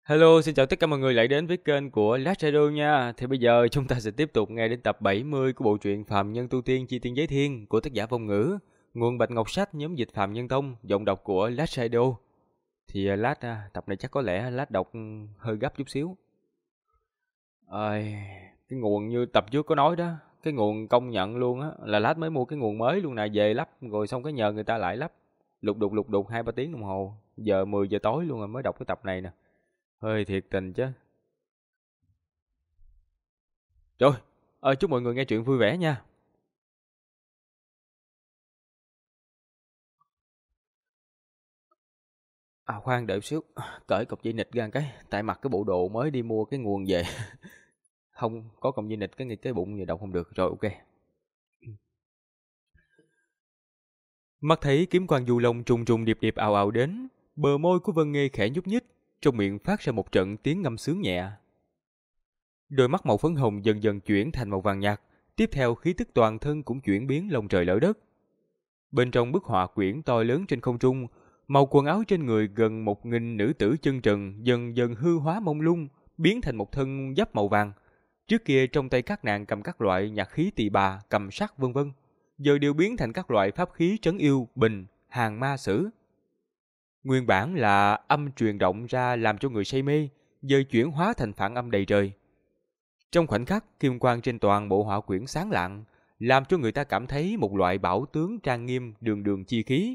Hello, xin chào tất cả mọi người lại đến với kênh của Last Shadow nha. Thì bây giờ chúng ta sẽ tiếp tục nghe đến tập 70 của bộ truyện Phàm Nhân Tu Tiên Chi Tiên Giới Thiên của tác giả Vong Ngữ, nguồn Bạch Ngọc Sách, nhóm dịch Phàm Nhân Tông, giọng đọc của Last Shadow. Thì tập này chắc có lẽ Last đọc hơi gấp chút xíu. Cái nguồn như tập trước có nói đó, cái nguồn công nhận luôn á, là Last mới mua cái nguồn mới luôn nè, về lắp rồi xong cái nhờ người ta lại lắp. Lục đục 2-3 tiếng đồng hồ, giờ 10 giờ tối luôn rồi mới đọc cái tập này nè. Hơi thiệt tình chứ. Rồi, chúc mọi người nghe chuyện vui vẻ nha. Khoan đợi xíu, cởi cọng dây nịt ra một cái, tại mặc cái bộ đồ mới đi mua cái nguồn về. Không có cọng dây nịt cái bụng gì đọc không được. Rồi ok. Mắt thấy kiếm quang du long trùng trùng điệp điệp ào ào đến, bờ môi của Vân Nghê khẽ nhúc nhích, trong miệng phát ra một trận tiếng ngâm sướng nhẹ. Đôi mắt màu phấn hồng dần dần chuyển thành màu vàng nhạt, tiếp theo khí tức toàn thân cũng chuyển biến lông trời lở đất. Bên trong bức họa quyển to lớn trên không trung, màu quần áo trên người gần 1000 nữ tử chân trần dần dần hư hóa mông lung, biến thành một thân giáp màu vàng. Trước kia trong tay các nàng cầm các loại nhạc khí tỳ bà, cầm sắt vân vân, giờ đều biến thành các loại pháp khí trấn yêu, bình, hàng ma sử. Nguyên bản là âm truyền động ra làm cho người say mê, giờ chuyển hóa thành phản âm đầy trời. Trong khoảnh khắc, kim quang trên toàn bộ họa quyển sáng lạng, làm cho người ta cảm thấy một loại bảo tướng trang nghiêm đường đường chi khí.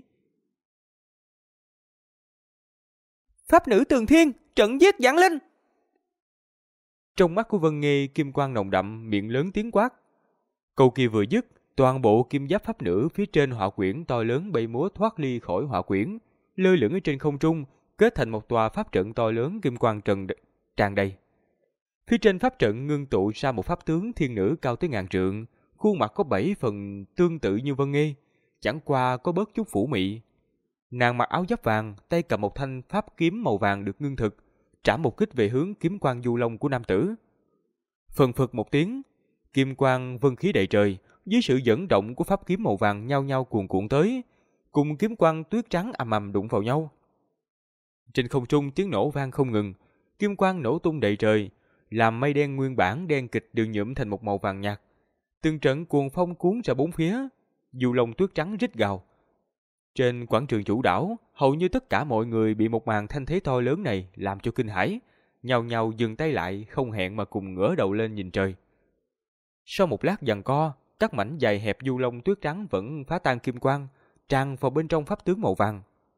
Pháp nữ Tường Thiên, trận giết vạn linh. Trong mắt của Vân Nghê kim quang nồng đậm, miệng lớn tiếng quát. Câu kia vừa dứt, toàn bộ kim giáp pháp nữ phía trên họa quyển to lớn bay múa thoát ly khỏi họa quyển, lơ lửng ở trên không trung, kết thành một tòa pháp trận to lớn kim quang tràn đầy. Phía trên pháp trận ngưng tụ ra một pháp tướng thiên nữ cao tới 1000 trượng, khuôn mặt có 7 phần tương tự như Vân Nghê, chẳng qua có bớt chút phủ mị. Nàng mặc áo giáp vàng, tay cầm một thanh pháp kiếm màu vàng được ngưng thực, trảm một kích về hướng kiếm quang du long của nam tử. Phần phật một tiếng, kim quang vân khí đầy trời, dưới sự dẫn động của pháp kiếm màu vàng nhao nhao cuồn cuộn tới, cùng kiếm quang tuyết trắng ầm ầm đụng vào nhau. Trên không trung tiếng nổ vang không ngừng, kim quang nổ tung đầy trời, làm mây đen nguyên bản đen kịch đều nhuộm thành một màu vàng nhạt. Từng trận cuồng phong cuốn ra bốn phía, du long tuyết trắng rít gào. Trên quảng trường chủ đảo, hầu như tất cả mọi người bị một màn thanh thế to lớn này làm cho kinh hãi, nhao nhao dừng tay lại, không hẹn mà cùng ngửa đầu lên nhìn trời. Sau một lát giằng co, các mảnh dài hẹp du long tuyết trắng vẫn phá tan kim quang, tràn vào bên trong pháp tướng màu vàng.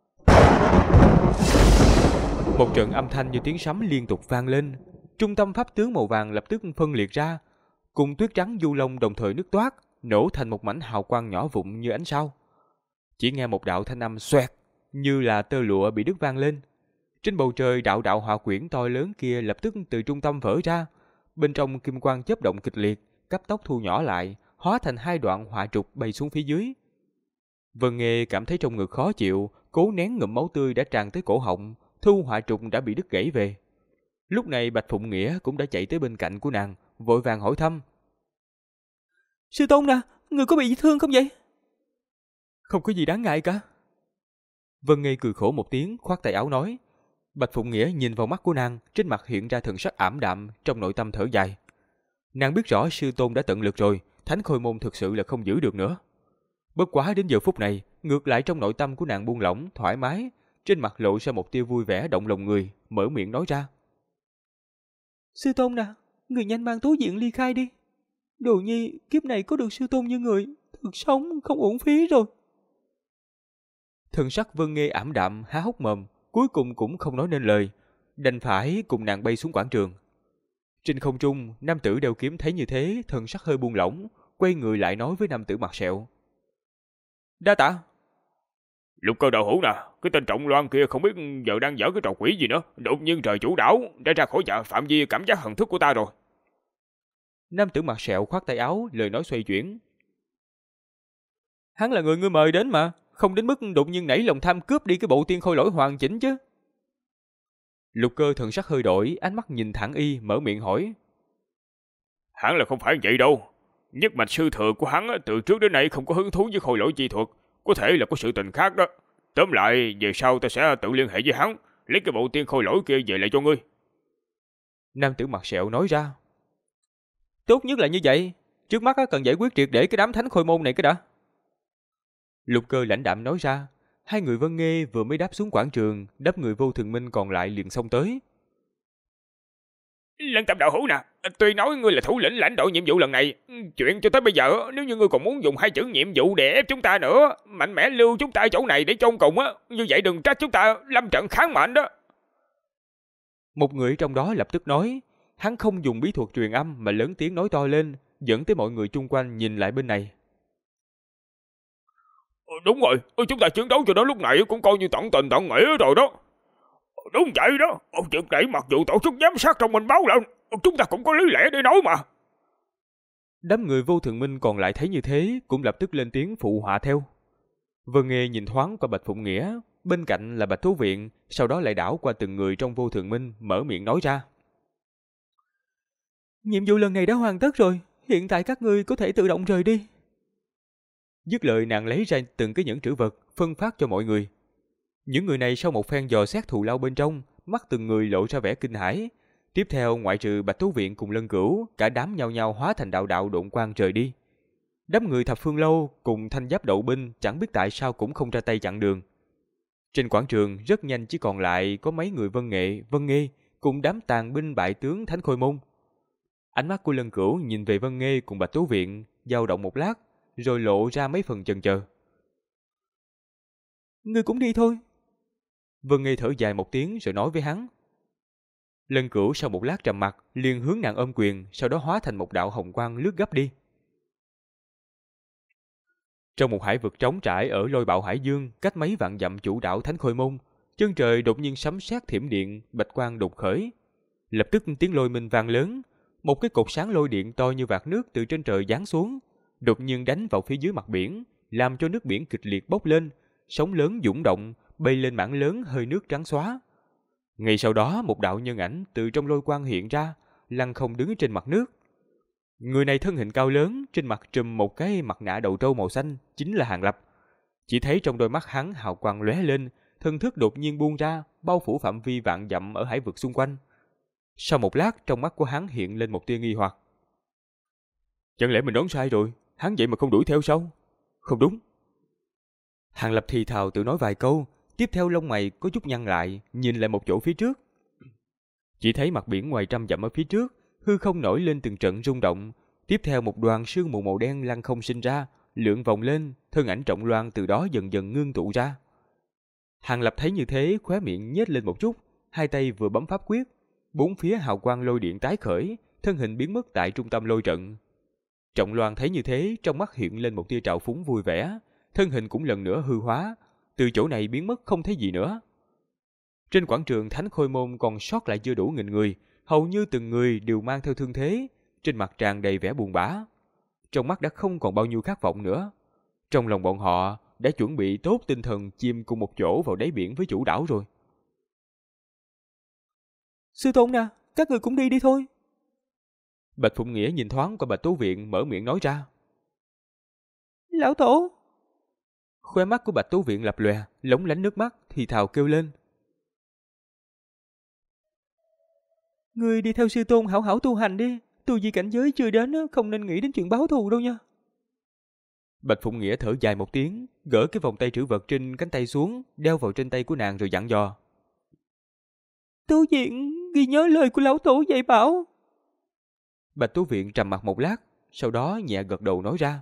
Một trận âm thanh như tiếng sấm liên tục vang lên, trung tâm pháp tướng màu vàng lập tức phân liệt ra, cùng tuyết trắng du long đồng thời nứt toát, nổ thành một mảnh hào quang nhỏ vụn như ánh sao. Chỉ nghe một đạo thanh âm xoẹt, như là tơ lụa bị đứt vang lên. Trên bầu trời đạo đạo họa quyển to lớn kia lập tức từ trung tâm vỡ ra, bên trong kim quang chớp động kịch liệt, cấp tốc thu nhỏ lại, hóa thành 2 đoạn họa trục bay xuống phía dưới. Vân Nghê cảm thấy trong ngực khó chịu, cố nén ngụm máu tươi đã tràn tới cổ họng, thu họa trục đã bị đứt gãy về. Lúc này Bạch Phụng Nghĩa cũng đã chạy tới bên cạnh của nàng, vội vàng hỏi thăm. Sư tôn nè, người có bị thương không vậy? Không có gì đáng ngại cả. Vân Nghê cười khổ một tiếng, khoát tay áo nói. Bạch Phụng Nghĩa nhìn vào mắt của nàng, trên mặt hiện ra thần sắc ảm đạm, trong nội tâm thở dài. Nàng biết rõ sư tôn đã tận lực rồi, Thánh Khôi Môn thực sự là không giữ được nữa. Bất quá đến giờ phút này, ngược lại trong nội tâm của nàng buông lỏng, thoải mái, trên mặt lộ ra một tia vui vẻ động lòng người, mở miệng nói ra. Sư tôn nè, người nhanh mang Tố Diện ly khai đi. Đồ nhi kiếp này có được sư tôn như người, thực sống không uổng phí rồi. Thần sắc Vân Nghê ảm đạm, há hốc mồm, cuối cùng cũng không nói nên lời, đành phải cùng nàng bay xuống quảng trường. Trên không trung, nam tử đeo kiếm thấy như thế, thần sắc hơi buông lỏng, quay người lại nói với nam tử mặt sẹo. Đa tạ. Lục Cơ đạo hữu nè, cái tên Trọng Loan kia không biết giờ đang dở cái trò quỷ gì nữa, đột nhiên trời chủ đảo đã ra khỏi phạm vi cảm giác thần thức của ta rồi. Nam tử mặt sẹo khoát tay áo, lời nói xoay chuyển. Hắn là người ngươi mời đến mà, không đến mức đột nhiên nảy lòng tham cướp đi cái bộ tiên khôi lỗi hoàn chỉnh chứ. Lục Cơ thần sắc hơi đổi, ánh mắt nhìn thẳng y, mở miệng hỏi. Hắn là không phải vậy đâu. Nhất mạch sư thừa của hắn từ trước đến nay không có hứng thú với khôi lỗi chi thuật, có thể là có sự tình khác đó. Tóm lại, về sau ta sẽ tự liên hệ với hắn, lấy cái bộ tiên khôi lỗi kia về lại cho ngươi. Nam tử mặt sẹo nói ra. Tốt nhất là như vậy. Trước mắt cần giải quyết triệt để cái đám thánh khôi môn này cái đã. Lục Cơ lãnh đạm nói ra. Hai người Vân Nghê vừa mới đáp xuống quảng trường, đám người Vô Thường Minh còn lại liền xông tới. Lân Tâm đạo hữu nè, tuy nói ngươi là thủ lĩnh lãnh đạo nhiệm vụ lần này, chuyện cho tới bây giờ, nếu như ngươi còn muốn dùng hai chữ nhiệm vụ để ép chúng ta nữa, mạnh mẽ lưu chúng ta ở chỗ này để chôn cùng á, như vậy đừng trách chúng ta lâm trận kháng mệnh đó. Một người trong đó lập tức nói, hắn không dùng bí thuật truyền âm mà lớn tiếng nói to lên, dẫn tới mọi người chung quanh nhìn lại bên này. Đúng rồi, chúng ta chiến đấu cho đến lúc này cũng coi như tận tình tận nghĩa rồi đó. Đúng vậy đó, chuyện này mặc dù tổ chức giám sát trong mình báo lên, chúng ta cũng có lý lẽ để nói mà. Đám người Vô Thường Minh còn lại thấy như thế, cũng lập tức lên tiếng phụ họa theo. Vân Nghê nhìn thoáng qua Bạch Phụng Nghĩa, bên cạnh là Bạch Thú Viện, sau đó lại đảo qua từng người trong Vô Thường Minh, mở miệng nói ra. Nhiệm vụ lần này đã hoàn tất rồi, hiện tại các ngươi có thể tự động rời đi. Dứt lời nàng lấy ra từng cái nhẫn trữ vật, phân phát cho mọi người. Những người này sau một phen dò xét thù lao bên trong, mắt từng người lộ ra vẻ kinh hãi. Tiếp theo ngoại trừ Bạch Thú Viện cùng Lân Cửu, cả đám nhao nhao hóa thành đạo đạo độn quang rời đi. Đám người Thập Phương Lâu cùng Thanh Giáp Đậu Binh chẳng biết tại sao cũng không ra tay chặn đường. Trên quảng trường rất nhanh chỉ còn lại có mấy người Vân Nghệ, Vân Nghê cùng đám tàn binh bại tướng Thánh Khôi Môn. Ánh mắt của Lân Cửu nhìn về Vân Nghê cùng Bạch Thú Viện, dao động một lát, rồi lộ ra mấy phần chần chờ. Ngươi cũng đi thôi. Vân Nghê thở dài một tiếng rồi nói với hắn. Lân Cửu sau một lát trầm mặc, liền hướng nàng ôm quyền, sau đó hóa thành một đạo hồng quang lướt gấp đi. Trong một hải vực trống trải ở Lôi Bạo Hải Dương, cách mấy vạn dặm chủ đảo Thánh Khôi Môn, chân trời đột nhiên sấm sét thiểm điện, bạch quang đột khởi. Lập tức tiếng lôi minh vang lớn, một cái cột sáng lôi điện to như vạt nước từ trên trời giáng xuống, đột nhiên đánh vào phía dưới mặt biển, làm cho nước biển kịch liệt bốc lên, sóng lớn dũng động, bay lên mảng lớn hơi nước trắng xóa. Ngay sau đó một đạo nhân ảnh từ trong lôi quang hiện ra, lăng không đứng trên mặt nước. Người này thân hình cao lớn, trên mặt trùm một cái mặt nạ đầu trâu màu xanh, chính là Hàn Lập. Chỉ thấy trong đôi mắt hắn hào quang lóe lên, thân thức đột nhiên buông ra, bao phủ phạm vi vạn dặm ở hải vực xung quanh. Sau một lát, trong mắt của hắn hiện lên một tia nghi hoặc. Chẳng lẽ mình đoán sai rồi, hắn vậy mà không đuổi theo sao? Không đúng. Hàn Lập thì thào tự nói vài câu, tiếp theo lông mày có chút nhăn lại, nhìn lại một chỗ phía trước. Chỉ thấy mặt biển ngoài trăm dặm ở phía trước, hư không nổi lên từng trận rung động, tiếp theo một đoàn sương mù màu đen lăng không sinh ra, lượn vòng lên, thân ảnh Trọng Loan từ đó dần dần ngưng tụ ra. Hàn Lập thấy như thế, khóe miệng nhếch lên một chút, hai tay vừa bấm pháp quyết, bốn phía hào quang lôi điện tái khởi, thân hình biến mất tại trung tâm lôi trận. Trọng Loan thấy như thế, trong mắt hiện lên một tia trào phúng vui vẻ, thân hình cũng lần nữa hư hóa, từ chỗ này biến mất không thấy gì nữa. Trên quảng trường Thánh Khôi Môn còn sót lại chưa đủ nghìn người, hầu như từng người đều mang theo thương thế, trên mặt tràn đầy vẻ buồn bã. Trong mắt đã không còn bao nhiêu khát vọng nữa. Trong lòng bọn họ đã chuẩn bị tốt tinh thần chìm cùng một chỗ vào đáy biển với chủ đảo rồi. Sư tôn nè, các người cũng đi đi thôi. Bạch Phụng Nghĩa nhìn thoáng qua Bạch Tú Viện, mở miệng nói ra. Lão tổ. Khóe mắt của Bạch Tú Viện lập lòe, lóng lánh nước mắt, thì thào kêu lên. Ngươi đi theo sư tôn hảo hảo tu hành đi, tu vi cảnh giới chưa đến không nên nghĩ đến chuyện báo thù đâu nha. Bạch Phụng Nghĩa thở dài một tiếng, gỡ cái vòng tay trữ vật trên cánh tay xuống, đeo vào trên tay của nàng rồi dặn dò. Tú Viện ghi nhớ lời của lão tổ dạy bảo. Bạch Tú Viện trầm mặt một lát, sau đó nhẹ gật đầu nói ra.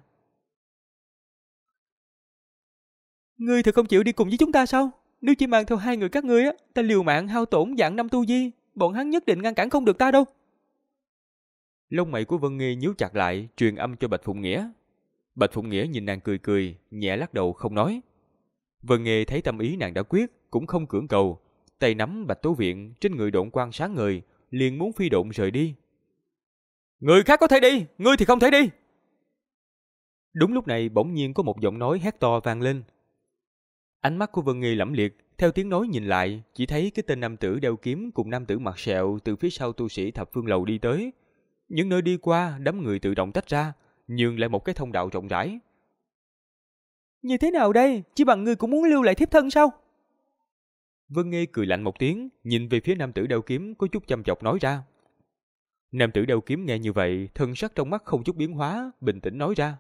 Ngươi thật không chịu đi cùng với chúng ta sao? Nếu chỉ mang theo hai người các ngươi ta liều mạng hao tổn dạng năm tu vi, bọn hắn nhất định ngăn cản không được ta đâu. Lông mày của Vân Nghê nhíu chặt lại, truyền âm cho Bạch Phụng Nghĩa. Bạch Phụng Nghĩa nhìn nàng cười cười, nhẹ lắc đầu không nói. Vân Nghê thấy tâm ý nàng đã quyết, cũng không cưỡng cầu, tay nắm Bạch Tố Viện, trên người độn quang sáng ngời, liền muốn phi độn rời đi. Người khác có thể đi, ngươi thì không thể đi. Đúng lúc này bỗng nhiên có một giọng nói hét to vang lên. Ánh mắt của Vân Nghê lẫm liệt, theo tiếng nói nhìn lại, chỉ thấy cái tên nam tử đeo kiếm cùng nam tử mặt sẹo từ phía sau tu sĩ Thập Phương Lầu đi tới. Những nơi đi qua, đám người tự động tách ra, nhường lại một cái thông đạo rộng rãi. Như thế nào đây? Chỉ bằng ngươi cũng muốn lưu lại thiếp thân sao? Vân Nghê cười lạnh một tiếng, nhìn về phía nam tử đeo kiếm có chút chăm chọc nói ra. Nam tử đeo kiếm nghe như vậy, thân sắc trong mắt không chút biến hóa, bình tĩnh nói ra.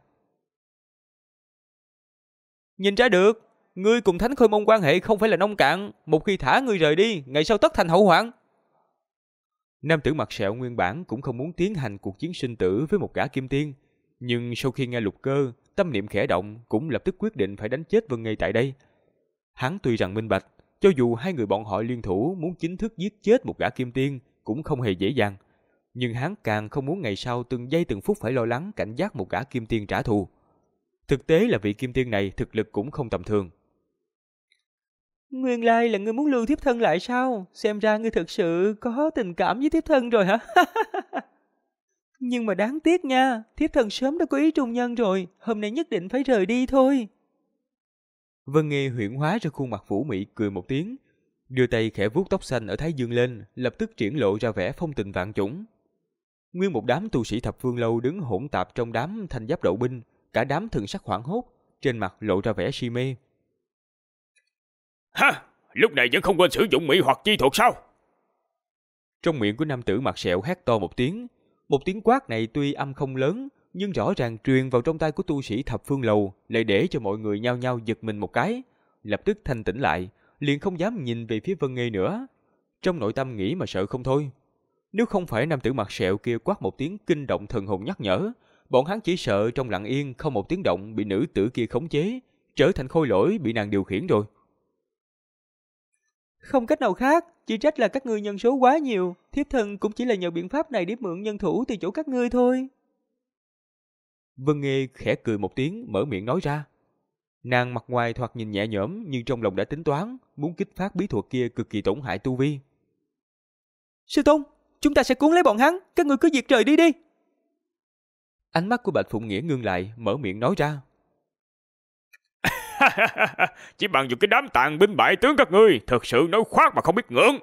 Nhìn ra được, ngươi cùng Thánh Khôi Môn quan hệ không phải là nông cạn, một khi thả ngươi rời đi, ngày sau tất thành hậu hoạn. Nam tử mặt sẹo nguyên bản cũng không muốn tiến hành cuộc chiến sinh tử với một gã kim tiên, nhưng sau khi nghe Lục Cơ, tâm niệm khẽ động, cũng lập tức quyết định phải đánh chết Vân Nghê tại đây. Hắn tuy rằng minh bạch, cho dù hai người bọn họ liên thủ muốn chính thức giết chết một gã kim tiên cũng không hề dễ dàng, nhưng hắn càng không muốn ngày sau từng giây từng phút phải lo lắng cảnh giác một gã kim tiên trả thù. Thực tế là vị kim tiên này thực lực cũng không tầm thường. Nguyên lai là ngươi muốn lưu thiếp thân lại sao? Xem ra ngươi thực sự có tình cảm với thiếp thân rồi hả? Nhưng mà đáng tiếc nha, thiếp thân sớm đã có ý trung nhân rồi, hôm nay nhất định phải rời đi thôi. Vân Nghê huyễn hóa ra khuôn mặt vũ mị cười một tiếng, đưa tay khẽ vuốt tóc xanh ở thái dương lên, lập tức triển lộ ra vẻ phong tình vạn chủng. Nguyên một đám tu sĩ thập phương lâu đứng hỗn tạp trong đám thanh giáp đậu binh, cả đám thần sắc hoảng hốt, trên mặt lộ ra vẻ si mê. Ha, lúc này vẫn không quên sử dụng mỹ hoặc chi thuật sao? Trong miệng của nam tử mặt sẹo hét to một tiếng quát này tuy âm không lớn, nhưng rõ ràng truyền vào trong tai của tu sĩ thập phương lầu, lại để cho mọi người nhao nhao giật mình một cái, lập tức thanh tĩnh lại, liền không dám nhìn về phía Vân Nghê nữa. Trong nội tâm nghĩ mà sợ không thôi. Nếu không phải nam tử mặt sẹo kia quát một tiếng kinh động thần hồn nhắc nhở, bọn hắn chỉ sợ trong lặng yên không một tiếng động bị nữ tử kia khống chế, trở thành khôi lỗi bị nàng điều khiển rồi. Không cách nào khác, chỉ trách là các ngươi nhân số quá nhiều, thiếp thân cũng chỉ là nhờ biện pháp này để mượn nhân thủ từ chỗ các ngươi thôi. Vân Nghê khẽ cười một tiếng, mở miệng nói ra. Nàng mặt ngoài thoạt nhìn nhẹ nhõm, nhưng trong lòng đã tính toán, muốn kích phát bí thuật kia cực kỳ tổn hại tu vi. Sư Tôn, chúng ta sẽ cuốn lấy bọn hắn, các ngươi cứ diệt trời đi đi. Ánh mắt của Bạch Phụng Nghĩa ngưng lại, mở miệng nói ra. Chỉ bằng dùng cái đám tàn binh bại tướng các ngươi, thật sự nói khoác mà không biết ngượng.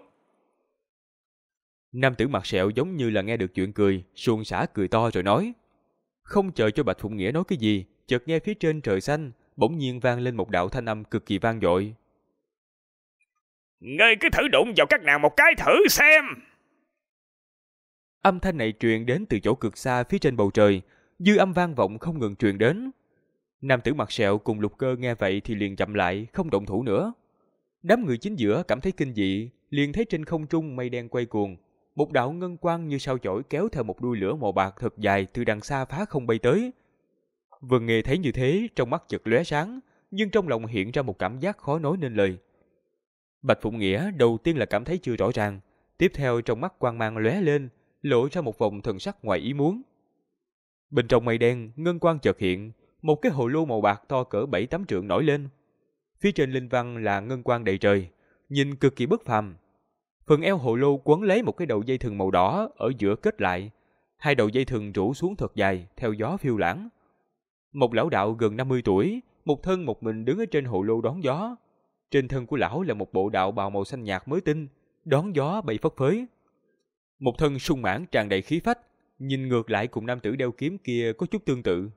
Nam tử mặt sẹo giống như là nghe được chuyện cười, suôn sã cười to rồi nói. Không chờ cho Bạch Phụng Nghĩa nói cái gì, chợt nghe phía trên trời xanh bỗng nhiên vang lên một đạo thanh âm cực kỳ vang dội. Ngươi cứ thử đụng vào các nàng một cái thử xem. Âm thanh này truyền đến từ chỗ cực xa phía trên bầu trời, dư âm vang vọng không ngừng truyền đến. Nam tử mặt sẹo cùng Lục Cơ nghe vậy thì liền chậm lại, không động thủ nữa. Đám người chính giữa cảm thấy kinh dị, liền thấy trên không trung mây đen quay cuồng, một đạo ngân quang như sao chổi kéo theo một đuôi lửa màu bạc thật dài từ đằng xa phá không bay tới. Vân Nghê thấy như thế, trong mắt chợt lóe sáng, nhưng trong lòng hiện ra một cảm giác khó nói nên lời. Bạch Phụng Nghĩa đầu tiên là cảm thấy chưa rõ ràng, tiếp theo trong mắt quang mang lóe lên, lộ ra một vòng thần sắc ngoài ý muốn. Bên trong mây đen, ngân quang chợt hiện, một cái hồ lô màu bạc to cỡ 7-8 trượng nổi lên. Phía trên linh văn là ngân quang đầy trời, nhìn cực kỳ bất phàm. Phần eo hồ lô quấn lấy một cái đầu dây thừng màu đỏ ở giữa kết lại, hai đầu dây thừng rủ xuống thật dài, theo gió phiêu lãng. Một lão đạo gần 50 tuổi, một thân một mình đứng ở trên hồ lô đón gió. Trên thân của lão là một bộ đạo bào màu xanh nhạt mới tinh, đón gió bay phất phới. Một thân sung mãn tràn đầy khí phách, nhìn ngược lại cùng nam tử đeo kiếm kia có chút tương tự.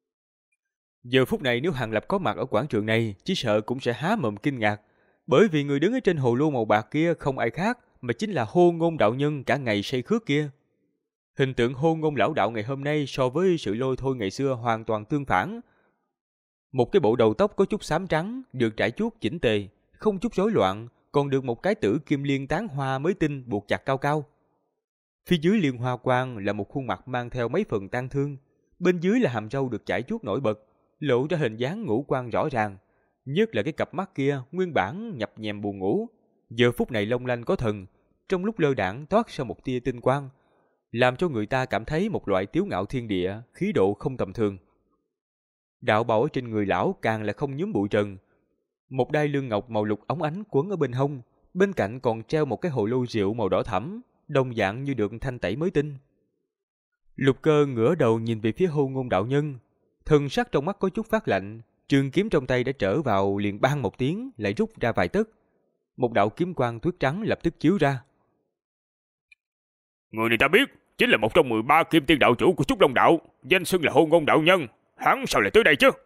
Giờ phút này nếu Hàng Lập có mặt ở quảng trường này, chỉ sợ cũng sẽ há mồm kinh ngạc, bởi vì người đứng ở trên hồ lô màu bạc kia không ai khác mà chính là Hô Ngôn đạo nhân cả ngày say khước kia. Hình tượng Hô Ngôn lão đạo ngày hôm nay so với sự lôi thôi ngày xưa hoàn toàn tương phản. Một cái bộ đầu tóc có chút xám trắng, được trải chuốt chỉnh tề, không chút rối loạn, còn được một cái tử kim liên tán hoa mới tinh buộc chặt cao cao. Phía dưới liên hoa quang là một khuôn mặt mang theo mấy phần tang thương, bên dưới là hàm râu được chải chuốt nổi bật, lộ ra hình dáng ngũ quan rõ ràng, nhất là cái cặp mắt kia nguyên bản nhập nhèm buồn ngủ, giờ phút này long lanh có thần, trong lúc lơ đãng toát ra một tia tinh quang, làm cho người ta cảm thấy một loại tiếu ngạo thiên địa, khí độ không tầm thường. Đạo bào ở trên người lão càng là không nhúm bụi trần, một đai lưng ngọc màu lục óng ánh quấn ở bên hông, bên cạnh còn treo một cái hồ lô rượu màu đỏ thẫm, đồng dạng như được thanh tẩy mới tinh. Lục Cơ ngửa đầu nhìn về phía Hô Ngôn đạo nhân, thần sắc trong mắt có chút phát lạnh, trường kiếm trong tay đã trở vào liền bang một tiếng, lại rút ra vài tấc. Một đạo kiếm quang tuyết trắng lập tức chiếu ra. Người này ta biết, chính là một trong 13 kim tiên đạo chủ của Trúc Long đạo, danh xưng là Hô Ngôn đạo nhân, hắn sao lại tới đây chứ?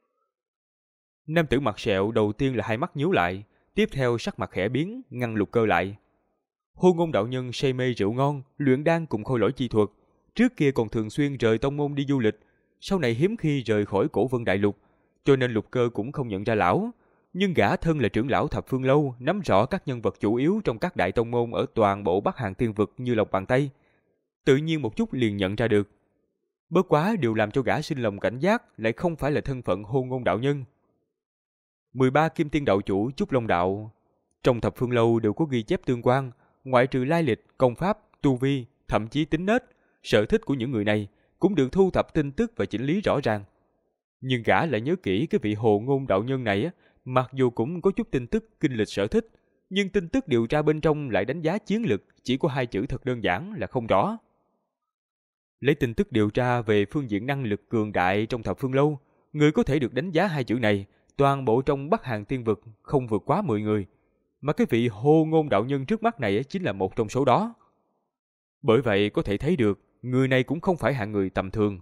Nam tử mặt sẹo đầu tiên là hai mắt nhíu lại, tiếp theo sắc mặt khẽ biến, ngăn Lục Cơ lại. Hô Ngôn đạo nhân say mê rượu ngon, luyện đan cùng khôi lỗi chi thuật. Trước kia còn thường xuyên rời tông môn đi du lịch, sau này hiếm khi rời khỏi Cổ Vân Đại Lục, cho nên Lục Cơ cũng không nhận ra lão. Nhưng gã thân là trưởng lão Thập Phương Lâu, nắm rõ các nhân vật chủ yếu trong các đại tông môn ở toàn bộ Bắc Hàn Tiên Vực như lòng bàn tay. Tự nhiên một chút liền nhận ra được. Bất quá điều làm cho gã sinh lòng cảnh giác lại không phải là thân phận Hô Ngôn đạo nhân. 13 Kim Tiên đạo chủ Trúc Long đạo trong Thập Phương Lâu đều có ghi chép tương quan, ngoại trừ lai lịch, công pháp, tu vi, thậm chí tính nết, sở thích của những người này cũng được thu thập tin tức và chỉnh lý rõ ràng. Nhưng gã lại nhớ kỹ cái vị Hồ Ngôn đạo nhân này, mặc dù cũng có chút tin tức kinh lịch sở thích, nhưng tin tức điều tra bên trong lại đánh giá chiến lực chỉ có 2 chữ thật đơn giản là không rõ. Lấy tin tức điều tra về phương diện năng lực cường đại trong Thập Phương Lâu, người có thể được đánh giá 2 chữ này, toàn bộ trong Bắc Hàn Tiên Vực không vượt quá 10 người, mà cái vị Hô Ngôn đạo nhân trước mắt này chính là một trong số đó. Bởi vậy có thể thấy được, người này cũng không phải hạng người tầm thường.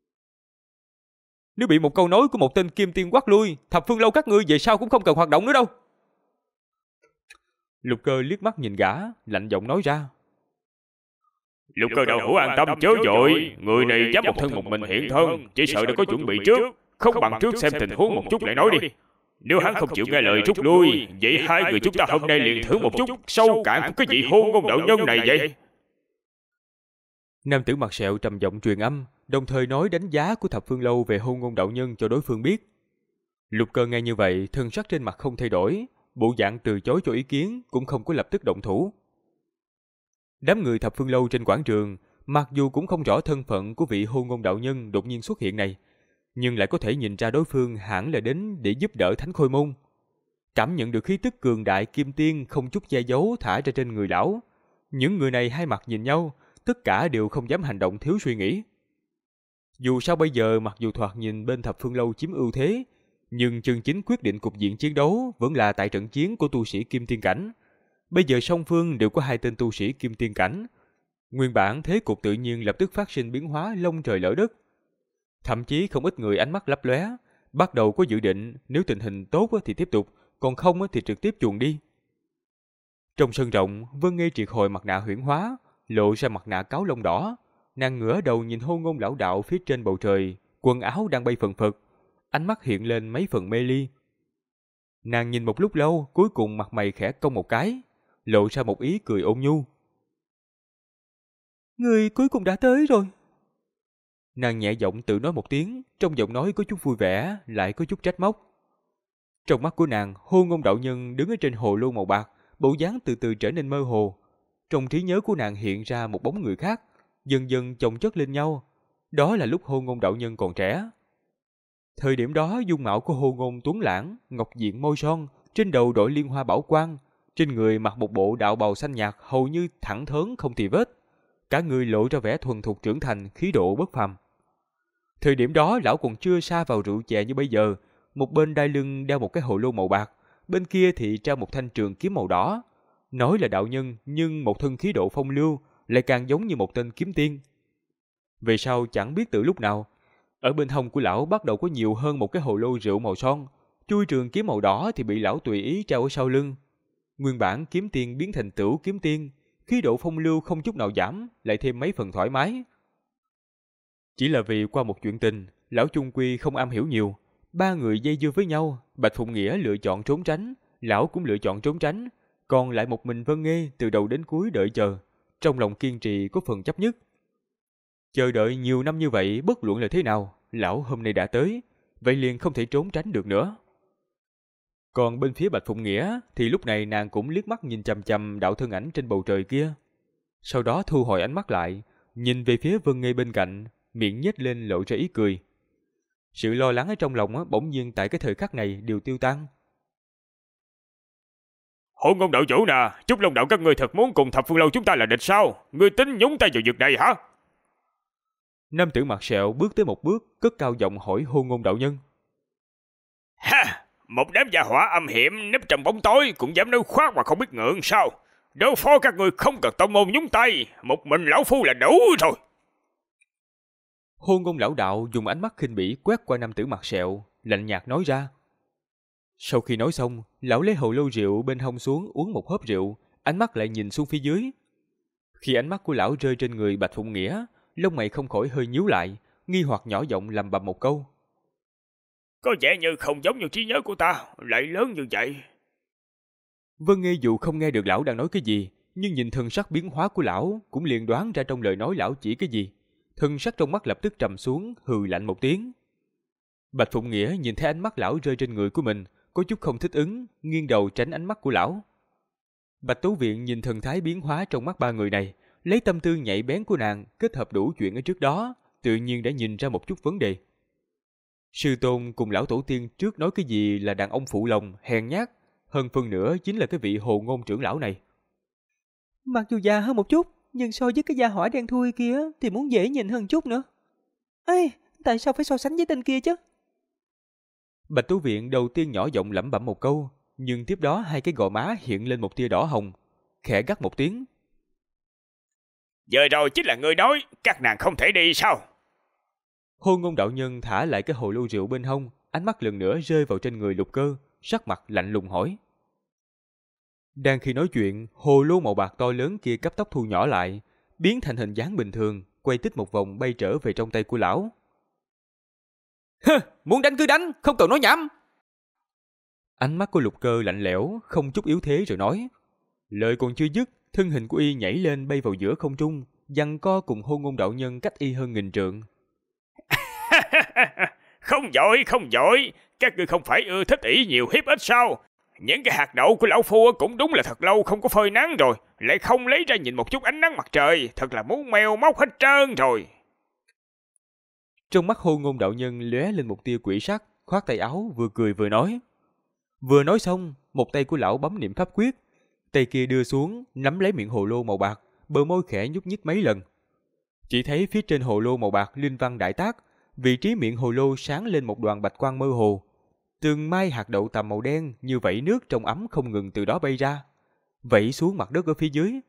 Nếu bị một câu nói của một tên Kim Tiên quát lui, Thập Phương Lâu các ngươi về sau cũng không cần hoạt động nữa đâu. Lục Cơ liếc mắt nhìn gã, lạnh giọng nói ra. Lục Cơ đạo hữu an tâm chớ vội, người này dám một thân một mình hiện thân, chỉ sợ đã có chuẩn bị trước, không bằng trước xem tình huống một chút lại nói đi. Nếu hắn không chịu nghe lời rút lui, vậy hai người chúng ta hôm nay liền thử một chút sâu cạn của cái vị Hô Ngôn đạo nhân này vậy. Nam tử mặt sẹo trầm giọng truyền âm, đồng thời nói đánh giá của Thập Phương Lâu về Hô Ngôn đạo nhân cho đối phương biết. Lục Cơ nghe như vậy, thân sắc trên mặt không thay đổi, bộ dạng từ chối cho ý kiến, cũng không có lập tức động thủ. Đám người Thập Phương Lâu trên quảng trường, mặc dù cũng không rõ thân phận của vị Hô Ngôn đạo nhân đột nhiên xuất hiện này, nhưng lại có thể nhìn ra đối phương hẳn là đến để giúp đỡ Thánh Khôi Môn. Cảm nhận được khí tức cường đại kim tiên không chút che giấu thả ra trên người lão, những người này hai mặt nhìn nhau, tất cả đều không dám hành động thiếu suy nghĩ. Dù sao bây giờ mặc dù thoạt nhìn bên Thập Phương Lâu chiếm ưu thế, nhưng chân chính quyết định cục diện chiến đấu vẫn là tại trận chiến của tu sĩ Kim Tiên Cảnh. Bây giờ song phương đều có 2 tên tu sĩ Kim Tiên Cảnh. Nguyên bản thế cục tự nhiên lập tức phát sinh biến hóa lông trời lỡ đất. Thậm chí không ít người ánh mắt lấp lóe, bắt đầu có dự định nếu tình hình tốt thì tiếp tục, còn không thì trực tiếp chuồn đi. Trong sân rộng, Vân Nghê triệt hồi mặt nạ huyễn hóa, lộ ra mặt nạ cáo lông đỏ. Nàng ngửa đầu nhìn Hô Ngôn lão đạo phía trên bầu trời, quần áo đang bay phần phật, ánh mắt hiện lên mấy phần mê ly. Nàng nhìn một lúc lâu, cuối cùng mặt mày khẽ cong một cái, lộ ra một ý cười ôn nhu. Người cuối cùng đã tới rồi. Nàng nhẹ giọng tự nói một tiếng, trong giọng nói có chút vui vẻ, lại có chút trách móc. Trong mắt của nàng, Hô Ngôn đạo nhân đứng ở trên hồ lô màu bạc, bộ dáng từ từ trở nên mơ hồ. Trong trí nhớ của nàng hiện ra một bóng người khác, dần dần chồng chất lên nhau. Đó là lúc Hô Ngôn đạo nhân còn trẻ. Thời điểm đó dung mạo của Hô Ngôn tuấn lãng, ngọc diện môi son, trên đầu đội liên hoa bảo quang, trên người mặc một bộ đạo bào xanh nhạt hầu như thẳng thớn không tì vết. Cả người lộ ra vẻ thuần thục trưởng thành, khí độ bất phàm. Thời điểm đó lão còn chưa sa vào rượu chè như bây giờ, một bên đai lưng đeo một cái hồ lô màu bạc, bên kia thì treo một thanh trường kiếm màu đỏ. Nói là đạo nhân nhưng một thân khí độ phong lưu, lại càng giống như một tên kiếm tiên. Về sau chẳng biết từ lúc nào, ở bên hông của lão bắt đầu có nhiều hơn một cái hồ lô rượu màu son, chuôi trường kiếm màu đỏ thì bị lão tùy ý treo ở sau lưng. Nguyên bản kiếm tiên biến thành tửu kiếm tiên, khí độ phong lưu không chút nào giảm, lại thêm mấy phần thoải mái. Chỉ là vì qua một chuyện tình, lão chung quy không am hiểu nhiều, 3 người dây dưa với nhau, Bạch Phụng Nghĩa lựa chọn trốn tránh, lão cũng lựa chọn trốn tránh, còn lại một mình Vân Nghê từ đầu đến cuối đợi chờ, trong lòng kiên trì có phần chấp nhất. Chờ đợi nhiều năm như vậy, bất luận là thế nào, lão hôm nay đã tới, vậy liền không thể trốn tránh được nữa. Còn bên phía Bạch Phụng Nghĩa thì lúc này nàng cũng liếc mắt nhìn chằm chằm đạo thân ảnh trên bầu trời kia. Sau đó thu hồi ánh mắt lại, nhìn về phía Vân Nghê bên cạnh, miệng nhếch lên lộ ra ý cười. Sự lo lắng ở trong lòng bỗng nhiên tại cái thời khắc này đều tiêu tan. Hô Ngôn đạo chủ nè, Trúc Long đạo các ngươi thật muốn cùng Thập Phương Lâu chúng ta là địch sao? Ngươi tính nhúng tay vào việc này hả? Nam tử mặt sẹo bước tới một bước, cất cao giọng hỏi Hô Ngôn đạo nhân. Ha! Một đám gia hỏa âm hiểm núp trong bóng tối cũng dám nói khoác mà không biết ngượng sao? Đối phó các ngươi không cần tông môn nhúng tay, một mình lão phu là đủ rồi. Hô Ngôn lão đạo dùng ánh mắt khinh bỉ quét qua nam tử mặt sẹo, lạnh nhạt nói ra. Sau khi nói xong, lão lấy hồ lô rượu bên hông xuống uống một hớp rượu, ánh mắt lại nhìn xuống phía dưới. Khi ánh mắt của lão rơi trên người Bạch Phụng Nghĩa, lông mày không khỏi hơi nhíu lại, nghi hoặc nhỏ giọng lẩm bẩm một câu. Có vẻ như không giống như trí nhớ của ta, lại lớn như vậy. Vân Nghê dù không nghe được lão đang nói cái gì, nhưng nhìn thần sắc biến hóa của lão cũng liền đoán ra trong lời nói lão chỉ cái gì. Thần sắc trong mắt lập tức trầm xuống, hừ lạnh một tiếng. Bạch Phụng Nghĩa nhìn thấy ánh mắt lão rơi trên người của mình, có chút không thích ứng, nghiêng đầu tránh ánh mắt của lão. Bạch Tố Viện nhìn thần thái biến hóa trong mắt ba người này, lấy tâm tư nhạy bén của nàng kết hợp đủ chuyện ở trước đó, tự nhiên đã nhìn ra một chút vấn đề. Sư tôn cùng lão tổ tiên trước nói cái gì là đàn ông phụ lòng, hèn nhát, hơn phần nữa chính là cái vị Hồ Ngôn trưởng lão này. Mặc dù già hơn một chút, nhưng so với cái da hỏa đen thui kia thì muốn dễ nhìn hơn chút nữa. Ê, tại sao phải so sánh với tên kia chứ? Bạch Tố Viện đầu tiên nhỏ giọng lẩm bẩm một câu, nhưng tiếp đó hai cái gò má hiện lên một tia đỏ hồng, khẽ gắt một tiếng. Giờ rồi chính là người nói, các nàng không thể đi sao? Hồ Ngôn đạo nhân thả lại cái hồ lô rượu bên hông, ánh mắt lần nữa rơi vào trên người Lục Cơ, sắc mặt lạnh lùng hỏi. Đang khi nói chuyện, hồ lô màu bạc to lớn kia cấp tốc thu nhỏ lại, biến thành hình dáng bình thường, quay tích một vòng bay trở về trong tay của lão. Hừ, muốn đánh cứ đánh, không cần nói nhảm. Ánh mắt của Lục Cơ lạnh lẽo, không chút yếu thế rồi nói. Lời còn chưa dứt, thân hình của y nhảy lên bay vào giữa không trung, giằng co cùng Hồ Ngôn đạo nhân cách y hơn 1000 trượng. Không giỏi, các ngươi không phải ưa thích ỷ nhiều hiếp ít sao? Những cái hạt đậu của lão phu cũng đúng là thật lâu không có phơi nắng rồi, lại không lấy ra nhìn một chút ánh nắng mặt trời, thật là muốn mèo móc hết trơn rồi. Trong mắt Hồ Ngôn đạo nhân lóe lên một tia quỷ sắc, khoát tay áo vừa cười vừa nói. Vừa nói xong, một tay của lão bấm niệm pháp quyết, tay kia đưa xuống, nắm lấy miệng hồ lô màu bạc, bờ môi khẽ nhúc nhích mấy lần. Chỉ thấy phía trên hồ lô màu bạc linh văn đại tác, vị trí miệng hồ lô sáng lên một đoàn bạch quang mơ hồ. Từng mai hạt đậu tầm màu đen như vẩy nước trong ấm không ngừng từ đó bay ra, vẩy xuống mặt đất ở phía dưới.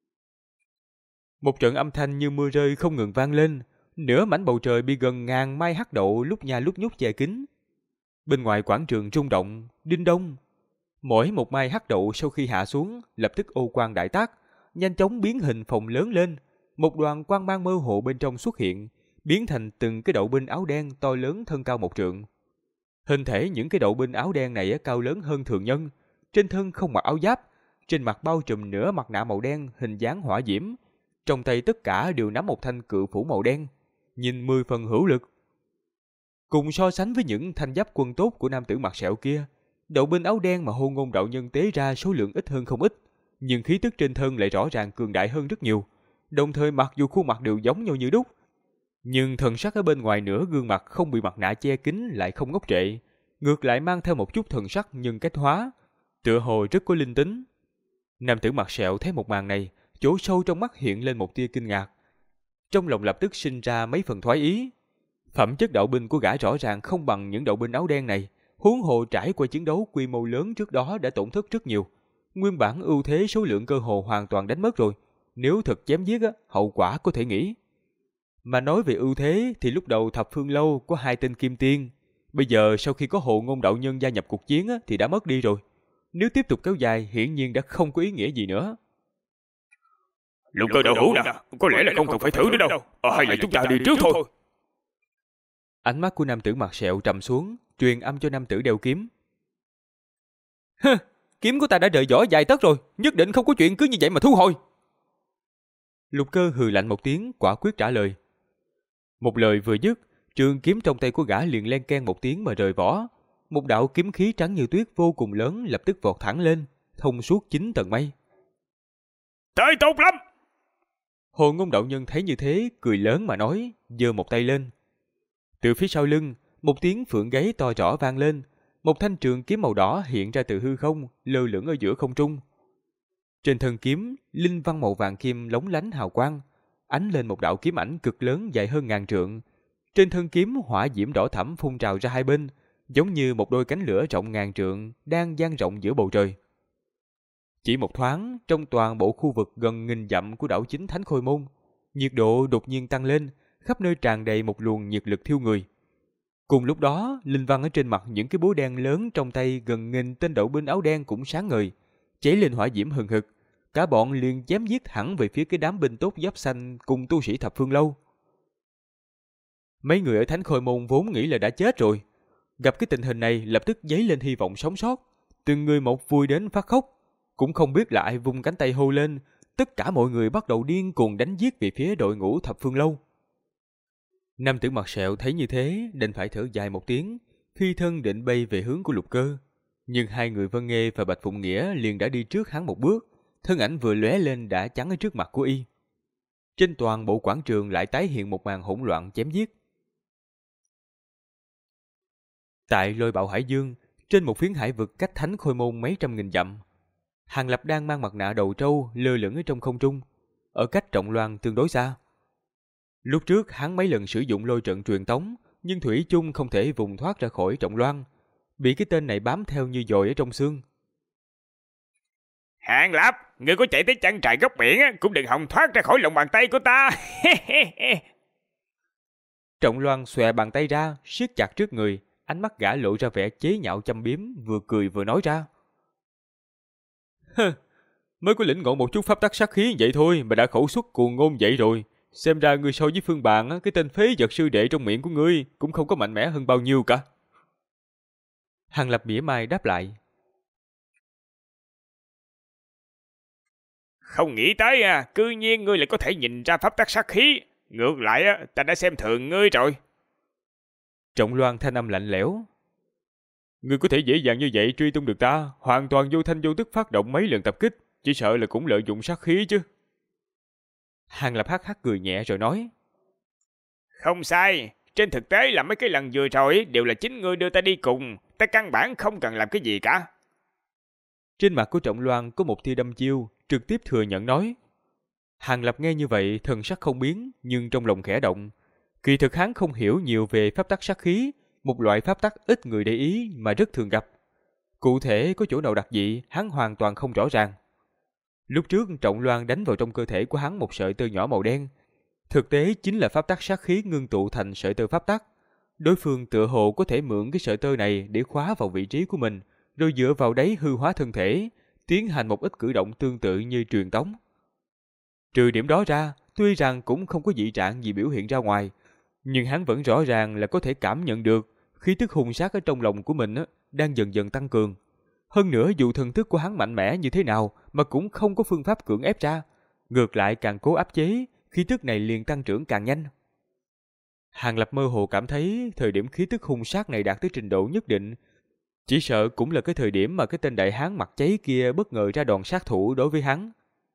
Một trận âm thanh như mưa rơi không ngừng vang lên, nửa mảnh bầu trời bị gần ngàn mai hạt đậu lúc nha lúc nhúc che kín. Bên ngoài quảng trường rung động, đinh đông. Mỗi một mai hạt đậu sau khi hạ xuống, lập tức ô quang đại tác, nhanh chóng biến hình phồng lớn lên. Một đoàn quang mang mơ hồ bên trong xuất hiện, biến thành từng cái đậu binh áo đen to lớn thân cao 1 trượng. Hình thể những cái đậu binh áo đen này cao lớn hơn thường nhân, trên thân không mặc áo giáp, trên mặt bao trùm nửa mặt nạ màu đen hình dáng hỏa diễm, trong tay tất cả đều nắm một thanh cự phủ màu đen, nhìn 10 phần hữu lực. Cùng so sánh với những thanh giáp quân tốt của nam tử mặt sẹo kia, đậu binh áo đen mà Hồ Ngôn đạo nhân tế ra số lượng ít hơn không ít, nhưng khí tức trên thân lại rõ ràng cường đại hơn rất nhiều. Đồng thời mặc dù khuôn mặt đều giống nhau như đúc, nhưng thần sắc ở bên ngoài nửa gương mặt không bị mặt nạ che kín lại không ngốc trệ, ngược lại mang theo một chút thần sắc nhân cách hóa, tựa hồ rất có linh tính. Nam tử mặt sẹo thấy một màn này, chỗ sâu trong mắt hiện lên một tia kinh ngạc, trong lòng lập tức sinh ra mấy phần thoái ý. Phẩm chất đạo binh của gã rõ ràng không bằng những đạo binh áo đen này, huống hồ trải qua chiến đấu quy mô lớn trước đó đã tổn thất rất nhiều, nguyên bản ưu thế số lượng cơ hồ hoàn toàn đánh mất rồi. Nếu thật chém giết hậu quả có thể nghĩ. Mà nói về ưu thế thì lúc đầu Thập Phương Lâu có 2 tên kim tiên, bây giờ sau khi có Hồ Ngôn đạo nhân gia nhập cuộc chiến thì đã mất đi rồi. Nếu tiếp tục kéo dài hiển nhiên đã không có ý nghĩa gì nữa. Lục Cơ đạo hữu nè, có lẽ là không cần phải thử nữa đâu, hay là chúng ta đi trước thôi. Ánh mắt của nam tử mặt sẹo trầm xuống, truyền âm cho nam tử đeo kiếm. Hừ, kiếm của ta đã đợi vỏ dài tấc rồi, nhất định không có chuyện cứ như vậy mà thu hồi. Lục Cơ hừ lạnh một tiếng, quả quyết trả lời. Một lời vừa dứt, trường kiếm trong tay của gã liền len keng một tiếng mà rời vỏ. Một đạo kiếm khí trắng như tuyết vô cùng lớn lập tức vọt thẳng lên, thông suốt 9 tầng mây. Tới tốt lắm! Hồ Ngôn đạo nhân thấy như thế, cười lớn mà nói, giơ một tay lên. Từ phía sau lưng, một tiếng phượng gáy to rõ vang lên, một thanh trường kiếm màu đỏ hiện ra từ hư không, lơ lửng ở giữa không trung. Trên thân kiếm, linh văn màu vàng kim lóng lánh hào quang, ánh lên một đạo kiếm ảnh cực lớn dài hơn 1000 trượng. Trên thân kiếm hỏa diễm đỏ thẫm phun trào ra hai bên, giống như một đôi cánh lửa rộng 1000 trượng đang dang rộng giữa bầu trời. Chỉ một thoáng, trong toàn bộ khu vực gần 1000 dặm của đảo chính Thánh Khôi Môn, nhiệt độ đột nhiên tăng lên, khắp nơi tràn đầy một luồng nhiệt lực thiêu người. Cùng lúc đó, linh văn ở trên mặt những cái búa đen lớn trong tay gần 1000 tên đậu binh áo đen cũng sáng ngời, cháy lên hỏa diễm hừng hực, cả bọn liền chém giết hẳn về phía cái đám binh tốt giáp xanh cùng tu sĩ thập phương lâu. Mấy người ở Thánh Khôi Môn vốn nghĩ là đã chết rồi, gặp cái tình hình này lập tức dấy lên hy vọng sống sót, từng người một vui đến phát khóc, cũng không biết là ai vung cánh tay hô lên, tất cả mọi người bắt đầu điên cuồng đánh giết về phía đội ngũ thập phương lâu. Nam tử mặt sẹo thấy như thế, đành phải thở dài một tiếng, phi thân định bay về hướng của Lục Cơ, nhưng hai người Vân Nghê và Bạch Phụng Nghĩa liền đã đi trước hắn một bước, thân ảnh vừa lóe lên đã chắn ở trước mặt của y. Trên toàn bộ quảng trường lại tái hiện một màn hỗn loạn chém giết. Tại Lôi Bạo Hải Dương, trên một phiến hải vực cách Thánh Khôi Môn mấy trăm nghìn dặm, Hàng Lập đang mang mặt nạ đầu trâu lơ lửng ở trong không trung, ở cách Trọng Loan tương đối xa. Lúc trước hắn mấy lần sử dụng lôi trận truyền tống, nhưng thủy chung không thể vùng thoát ra khỏi Trọng Loan, bị cái tên này bám theo như dồi ở trong xương. Hàng Lập, ngươi có chạy tới chân trời góc biển cũng đừng hòng thoát ra khỏi lòng bàn tay của ta. Trọng Loan xòe bàn tay ra, siết chặt trước người, ánh mắt gã lộ ra vẻ chế nhạo châm biếm, vừa cười vừa nói ra. Mới có lĩnh ngộ một chút pháp tắc sát khí vậy thôi mà đã khẩu xuất cuồng ngôn vậy rồi. Xem ra ngươi so với Phương Bạn, cái tên phế vật sư đệ trong miệng của ngươi cũng không có mạnh mẽ hơn bao nhiêu cả. Hàng Lập mỉa mai đáp lại. Không nghĩ tới cư nhiên ngươi lại có thể nhìn ra pháp tắc sát khí. Ngược lại ta đã xem thường ngươi rồi. Trọng Loan thanh âm lạnh lẽo. Ngươi có thể dễ dàng như vậy truy tung được ta, hoàn toàn vô thanh vô tức phát động mấy lần tập kích, chỉ sợ là cũng lợi dụng sát khí chứ. Hàng Lập hắc hắc cười nhẹ rồi nói. Không sai, trên thực tế là mấy cái lần vừa rồi đều là chính ngươi đưa ta đi cùng, ta căn bản không cần làm cái gì cả. Trên mặt của Trọng Loan có một tia đâm chiêu, trực tiếp thừa nhận nói. Hàng Lập nghe như vậy thần sắc không biến, nhưng trong lòng khẽ động. Kỳ thực hắn không hiểu nhiều về pháp tắc sát khí, một loại pháp tắc ít người để ý mà rất thường gặp. Cụ thể có chỗ nào đặc dị, hắn hoàn toàn không rõ ràng. Lúc trước Trọng Loan đánh vào trong cơ thể của hắn một sợi tơ nhỏ màu đen. Thực tế chính là pháp tắc sát khí ngưng tụ thành sợi tơ pháp tắc. Đối phương tựa hồ có thể mượn cái sợi tơ này để khóa vào vị trí của mình, rồi dựa vào đấy hư hóa thân thể, tiến hành một ít cử động tương tự như truyền tống. Trừ điểm đó ra, tuy rằng cũng không có dị trạng gì biểu hiện ra ngoài, nhưng hắn vẫn rõ ràng là có thể cảm nhận được khí tức hung sát ở trong lòng của mình đang dần dần tăng cường. Hơn nữa dù thần thức của hắn mạnh mẽ như thế nào mà cũng không có phương pháp cưỡng ép ra, ngược lại càng cố áp chế, khí tức này liền tăng trưởng càng nhanh. Hàng Lập mơ hồ cảm thấy thời điểm khí tức hung sát này đạt tới trình độ nhất định, chỉ sợ cũng là cái thời điểm mà cái tên đại hán mặt cháy kia bất ngờ ra đòn sát thủ đối với hắn.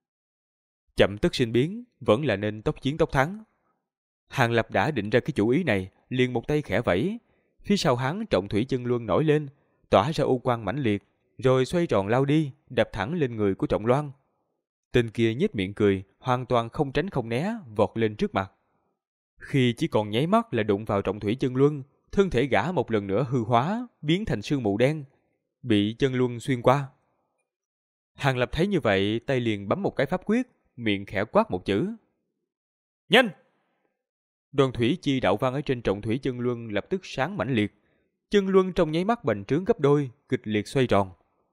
Chậm tất sinh biến, vẫn là nên tốc chiến tốc thắng. Hàng Lập đã định ra cái chủ ý này, liền một tay khẽ vẫy, phía sau hắn Trọng Thủy Chân Luân nổi lên, tỏa ra u quang mãnh liệt, rồi xoay tròn lao đi, đập thẳng lên người của Trọng Loan. Tên kia nhếch miệng cười, hoàn toàn không tránh không né, vọt lên trước mặt. Khi chỉ còn nháy mắt là đụng vào Trọng Thủy Chân Luân, thân thể gã một lần nữa hư hóa, biến thành sương mù đen, bị Chân Luân xuyên qua. Hàng Lập thấy như vậy, tay liền bấm một cái pháp quyết, miệng khẽ quát một chữ. Nhanh! Đoàn thủy chi đạo văn ở trên Trọng Thủy Chân Luân lập tức sáng mãnh liệt. Chân Luân trong nháy mắt bành trướng gấp đôi, kịch liệt xoay tròn.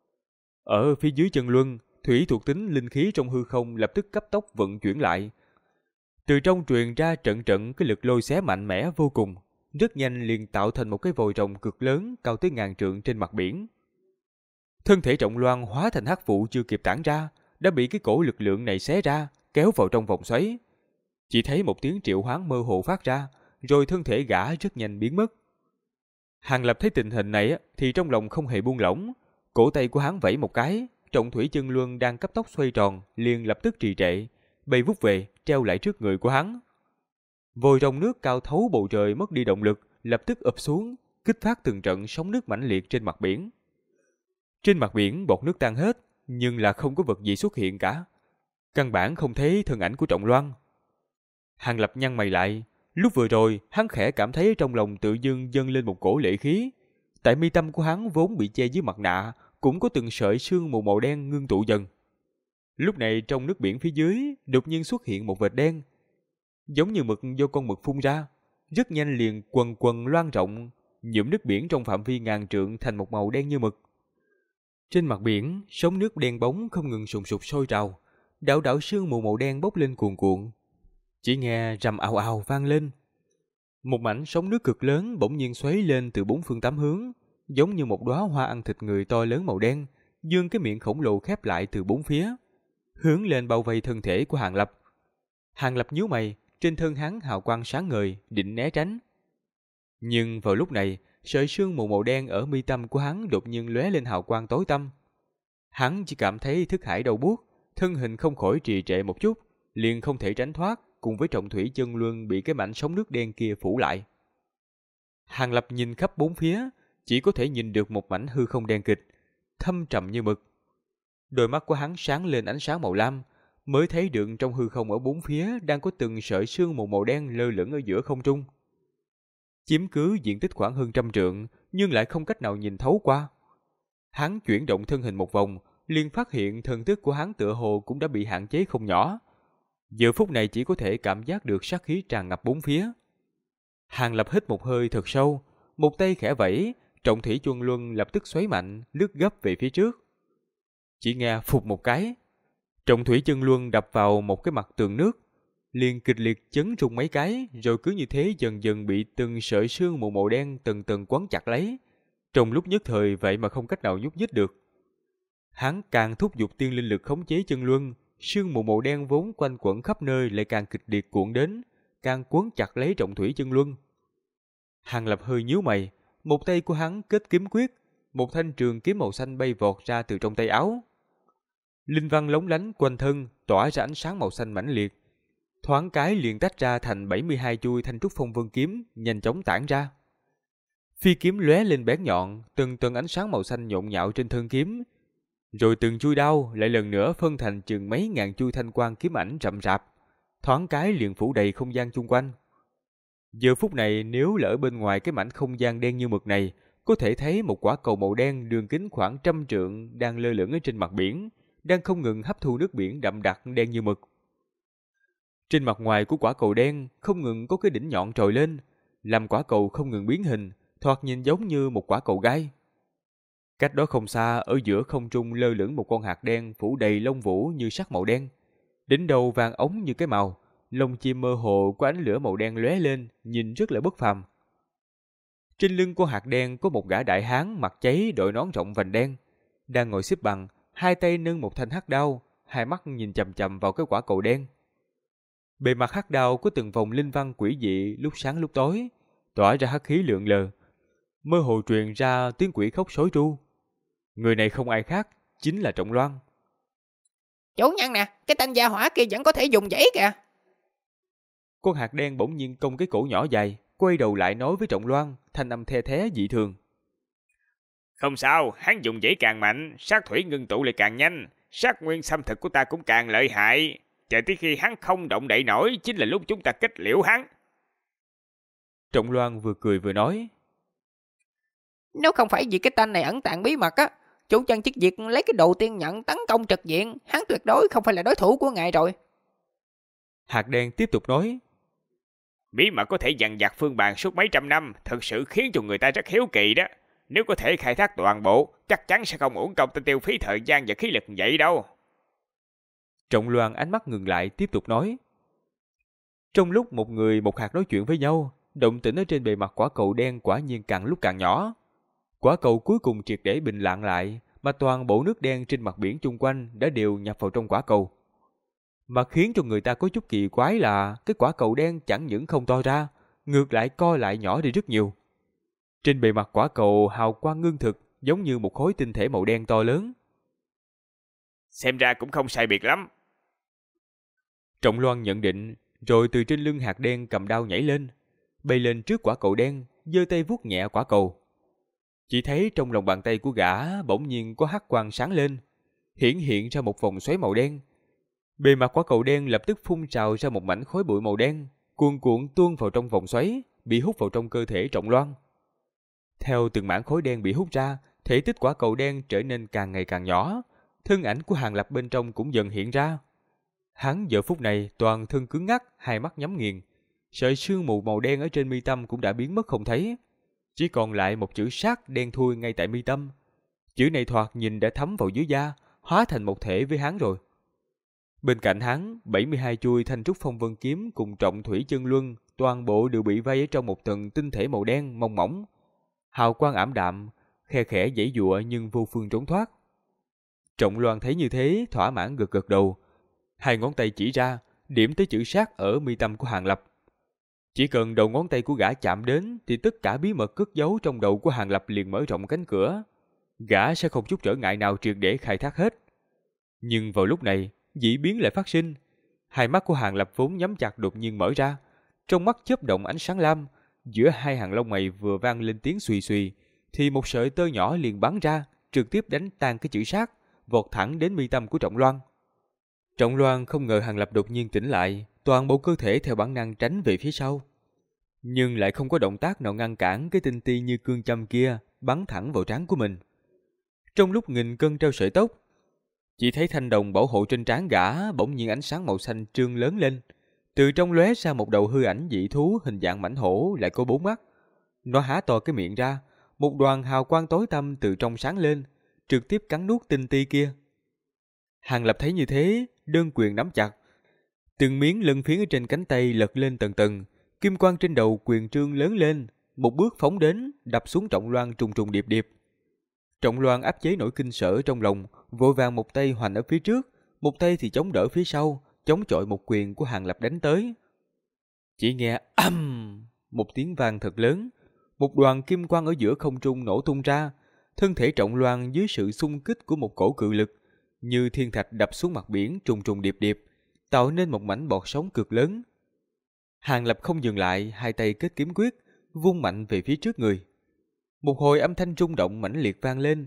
Ở phía dưới Chân Luân, thủy thuộc tính linh khí trong hư không lập tức cấp tốc vận chuyển lại. Từ trong truyền ra trận trận cái lực lôi xé mạnh mẽ vô cùng, rất nhanh liền tạo thành một cái vòi rồng cực lớn cao tới ngàn trượng trên mặt biển. Thân thể Trọng Loan hóa thành hắc vụ chưa kịp tản ra, đã bị cái cổ lực lượng này xé ra, kéo vào trong vòng xoáy. Chỉ thấy một tiếng triệu hoán mơ hồ phát ra, rồi thân thể gã rất nhanh biến mất. Hàng Lập thấy tình hình này thì trong lòng không hề buông lỏng, cổ tay của hắn vẫy một cái, Trọng Thủy Chân Luân đang cấp tốc xoay tròn, liền lập tức trì trệ, bay vút về, treo lại trước người của hắn. Vòi rồng nước cao thấu bầu trời mất đi động lực, lập tức ập xuống, kích phát từng trận sóng nước mãnh liệt trên mặt biển. Trên mặt biển bọt nước tan hết, nhưng là không có vật gì xuất hiện cả. Căn bản không thấy thân ảnh của Trọng Loan. Hàng Lập nhăn mày lại, lúc vừa rồi hắn khẽ cảm thấy trong lòng tự dưng dâng lên một cổ lệ khí. Tại mi tâm của hắn vốn bị che dưới mặt nạ, cũng có từng sợi sương mù màu đen ngưng tụ dần. Lúc này trong nước biển phía dưới đột nhiên xuất hiện một vệt đen, giống như mực do con mực phun ra, rất nhanh liền quần quần loang rộng, nhuộm nước biển trong phạm vi ngàn trượng thành một màu đen như mực. Trên mặt biển, sóng nước đen bóng không ngừng sùng sục sôi trào, đạo đạo sương mù màu đen bốc lên cuồn cuộn. Chỉ nghe rầm ào ào vang lên. Một mảnh sóng nước cực lớn bỗng nhiên xoáy lên từ bốn phương tám hướng, giống như một đóa hoa ăn thịt người to lớn màu đen, dương cái miệng khổng lồ khép lại từ bốn phía, hướng lên bao vây thân thể của Hàng Lập. Hàng Lập nhíu mày, trên thân hắn hào quang sáng ngời, định né tránh. Nhưng vào lúc này, sợi sương mù màu đen ở mi tâm của hắn đột nhiên lóe lên hào quang tối tăm. Hắn chỉ cảm thấy thức hải đau buốt, thân hình không khỏi trì trệ một chút, liền không thể tránh thoát, cùng với trọng thủy chân luân bị cái mảnh sóng nước đen kia phủ lại. Hàng Lập nhìn khắp bốn phía, chỉ có thể nhìn được một mảnh hư không đen kịch, thâm trầm như mực. Đôi mắt của hắn sáng lên ánh sáng màu lam, mới thấy được trong hư không ở bốn phía đang có từng sợi sương mù màu đen lơ lửng ở giữa không trung. Chiếm cứ diện tích khoảng hơn 100 trượng, nhưng lại không cách nào nhìn thấu qua. Hắn chuyển động thân hình một vòng, liền phát hiện thần thức của hắn tựa hồ cũng đã bị hạn chế không nhỏ. Giờ phút này chỉ có thể cảm giác được sát khí tràn ngập bốn phía. Hàng Lập hít một hơi thật sâu, một tay khẽ vẫy, trọng thủy chuông luân lập tức xoáy mạnh, lướt gấp về phía trước. Chỉ nghe phụt một cái, trọng thủy chân luân đập vào một cái mặt tường nước, liền kịch liệt chấn rung mấy cái, rồi cứ như thế dần dần bị từng sợi sương mù màu đen từng từng quấn chặt lấy. Trong lúc nhất thời vậy mà không cách nào nhúc nhích được. Hắn càng thúc giục tiên linh lực khống chế chân luân, sương mù màu đen vốn quanh quẩn khắp nơi lại càng kịch liệt cuộn đến, càng quấn chặt lấy trọng thủy chân luân. Hàng Lập hơi nhíu mày, một tay của hắn kết kiếm quyết, một thanh trường kiếm màu xanh bay vọt ra từ trong tay áo. Linh văn lóng lánh quanh thân, tỏa ra ánh sáng màu xanh mãnh liệt. Thoáng cái liền tách ra thành 72 chuôi thanh trúc phong vân kiếm, nhanh chóng tản ra. Phi kiếm lóe lên bén nhọn, từng từng ánh sáng màu xanh nhộn nhạo trên thân kiếm, rồi từng chuôi đao lại lần nữa phân thành chừng mấy ngàn chuôi thanh quang kiếm ảnh rậm rạp, thoáng cái liền phủ đầy không gian chung quanh. Giờ phút này nếu lỡ bên ngoài cái mảnh không gian đen như mực này, có thể thấy một quả cầu màu đen đường kính khoảng 100 trượng đang lơ lửng ở trên mặt biển, đang không ngừng hấp thu nước biển đậm đặc đen như mực. Trên mặt ngoài của quả cầu đen không ngừng có cái đỉnh nhọn trồi lên, làm quả cầu không ngừng biến hình, thoạt nhìn giống như một quả cầu gai. Cách đó không xa, ở giữa không trung lơ lửng một con hạt đen phủ đầy lông vũ như sắc màu đen, đỉnh đầu vàng ống như cái màu, lông chim mơ hồ có ánh lửa màu đen lóe lên, nhìn rất là bất phàm. Trên lưng của hạt đen có một gã đại hán mặt cháy đội nón rộng vành đen, đang ngồi xếp bằng, hai tay nâng một thanh hắc đao, hai mắt nhìn chằm chằm vào cái quả cầu đen. Bề mặt hắc đao có từng vòng linh văn quỷ dị lúc sáng lúc tối, tỏa ra hắc khí lượn lờ, mơ hồ truyền ra tiếng quỷ khóc sói tru. Người này không ai khác, chính là Trọng Loan. Chủ nhân nè, cái tên gia hỏa kia vẫn có thể dùng dãy kìa. Con hạt đen bỗng nhiên cong cái cổ nhỏ dài, quay đầu lại nói với Trọng Loan, thanh âm the thé dị thường. Không sao, hắn dùng dãy càng mạnh, sát thủy ngưng tụ lại càng nhanh, sát nguyên xâm thực của ta cũng càng lợi hại. Chờ tới khi hắn không động đậy nổi, chính là lúc chúng ta kết liễu hắn. Trọng Loan vừa cười vừa nói. Nếu không phải vì cái tên này ẩn tàng bí mật á, chủ nhân chức việc lấy cái đồ tiên nhận tấn công trực diện, hắn tuyệt đối không phải là đối thủ của ngài rồi. Hạt đen tiếp tục nói. Bí mật có thể dằn vặt phương bàn suốt mấy trăm năm, thật sự khiến cho người ta rất hiếu kỳ đó. Nếu có thể khai thác toàn bộ, chắc chắn sẽ không uổng công ta tiêu phí thời gian và khí lực vậy đâu. Trọng Loan ánh mắt ngừng lại tiếp tục nói. Trong lúc một người một hạt nói chuyện với nhau, động tĩnh ở trên bề mặt quả cầu đen quả nhiên càng lúc càng nhỏ. Quả cầu cuối cùng triệt để bình lặng lại, mà toàn bộ nước đen trên mặt biển chung quanh đã đều nhập vào trong quả cầu. Mà khiến cho người ta có chút kỳ quái là cái quả cầu đen chẳng những không to ra, ngược lại co lại nhỏ đi rất nhiều. Trên bề mặt quả cầu hào quang ngưng thực, giống như một khối tinh thể màu đen to lớn. Xem ra cũng không sai biệt lắm. Trọng Loan nhận định, rồi từ trên lưng hạt đen cầm đao nhảy lên, bay lên trước quả cầu đen, giơ tay vuốt nhẹ quả cầu. Chỉ thấy trong lòng bàn tay của gã bỗng nhiên có hắc quang sáng lên, hiển hiện ra một vòng xoáy màu đen. Bề mặt quả cầu đen lập tức phun trào ra một mảnh khói bụi màu đen, cuồn cuộn tuôn vào trong vòng xoáy, bị hút vào trong cơ thể Trọng Loan. Theo từng mảng khói đen bị hút ra, thể tích quả cầu đen trở nên càng ngày càng nhỏ, thân ảnh của Hàng Lập bên trong cũng dần hiện ra. Hắn giờ phút này toàn thân cứng ngắc, hai mắt nhắm nghiền, sợi sương mù màu đen ở trên mi tâm cũng đã biến mất không thấy, chỉ còn lại một chữ sát đen thui ngay tại mi tâm. Chữ này thoạt nhìn đã thấm vào dưới da, hóa thành một thể với hắn rồi. Bên cạnh hắn, 72 chuôi thanh trúc phong vân kiếm cùng trọng thủy chân luân, toàn bộ đều bị vây ở trong một tầng tinh thể màu đen mông mỏng. Hào quang ảm đạm, khe khẽ giãy giụa nhưng vô phương trốn thoát. Trọng Loan thấy như thế, thỏa mãn gật gật đầu. Hai ngón tay chỉ ra, điểm tới chữ sát ở mi tâm của Hàng Lập. Chỉ cần đầu ngón tay của gã chạm đến thì tất cả bí mật cất giấu trong đầu của Hàng Lập liền mở rộng cánh cửa. Gã sẽ không chút trở ngại nào triệt để khai thác hết. Nhưng vào lúc này, dị biến lại phát sinh. Hai mắt của Hàng Lập vốn nhắm chặt đột nhiên mở ra. Trong mắt chớp động ánh sáng lam, giữa hai hàng lông mày vừa vang lên tiếng xùy xùy, thì một sợi tơ nhỏ liền bắn ra, trực tiếp đánh tan cái chữ sát, vọt thẳng đến mi tâm của Trọng Loan. Trọng Loan không ngờ Hàng Lập đột nhiên tỉnh lại, toàn bộ cơ thể theo bản năng tránh về phía sau. Nhưng lại không có động tác nào ngăn cản cái tinh ti như cương châm kia bắn thẳng vào trán của mình. Trong lúc nghìn cân treo sợi tóc, chỉ thấy thanh đồng bảo hộ trên trán gã bỗng nhiên ánh sáng màu xanh trương lớn lên. Từ trong lóe ra một đầu hư ảnh dị thú hình dạng mãnh hổ lại có 4 mắt. Nó há to cái miệng ra, một đoàn hào quang tối tăm từ trong sáng lên, trực tiếp cắn nuốt tinh ti kia. Hàng Lập thấy như thế, đơn quyền nắm chặt. Từng miếng lân phiến ở trên cánh tay lật lên tầng tầng, kim quang trên đầu quyền trương lớn lên, một bước phóng đến, đập xuống Trọng Loan trùng trùng điệp điệp. Trọng Loan áp chế nỗi kinh sợ trong lòng, vội vàng một tay hoành ở phía trước, một tay thì chống đỡ phía sau, chống chọi một quyền của Hàng Lập đánh tới. Chỉ nghe ầm, một tiếng vang thật lớn, một đoàn kim quang ở giữa không trung nổ tung ra, thân thể Trọng Loan dưới sự xung kích của một cổ cự lực, như thiên thạch đập xuống mặt biển trùng trùng điệp điệp, tạo nên một mảnh bọt sóng cực lớn. Hàng Lập không dừng lại, hai tay kết kiếm quyết, vung mạnh về phía trước người. Một hồi âm thanh rung động mãnh liệt vang lên.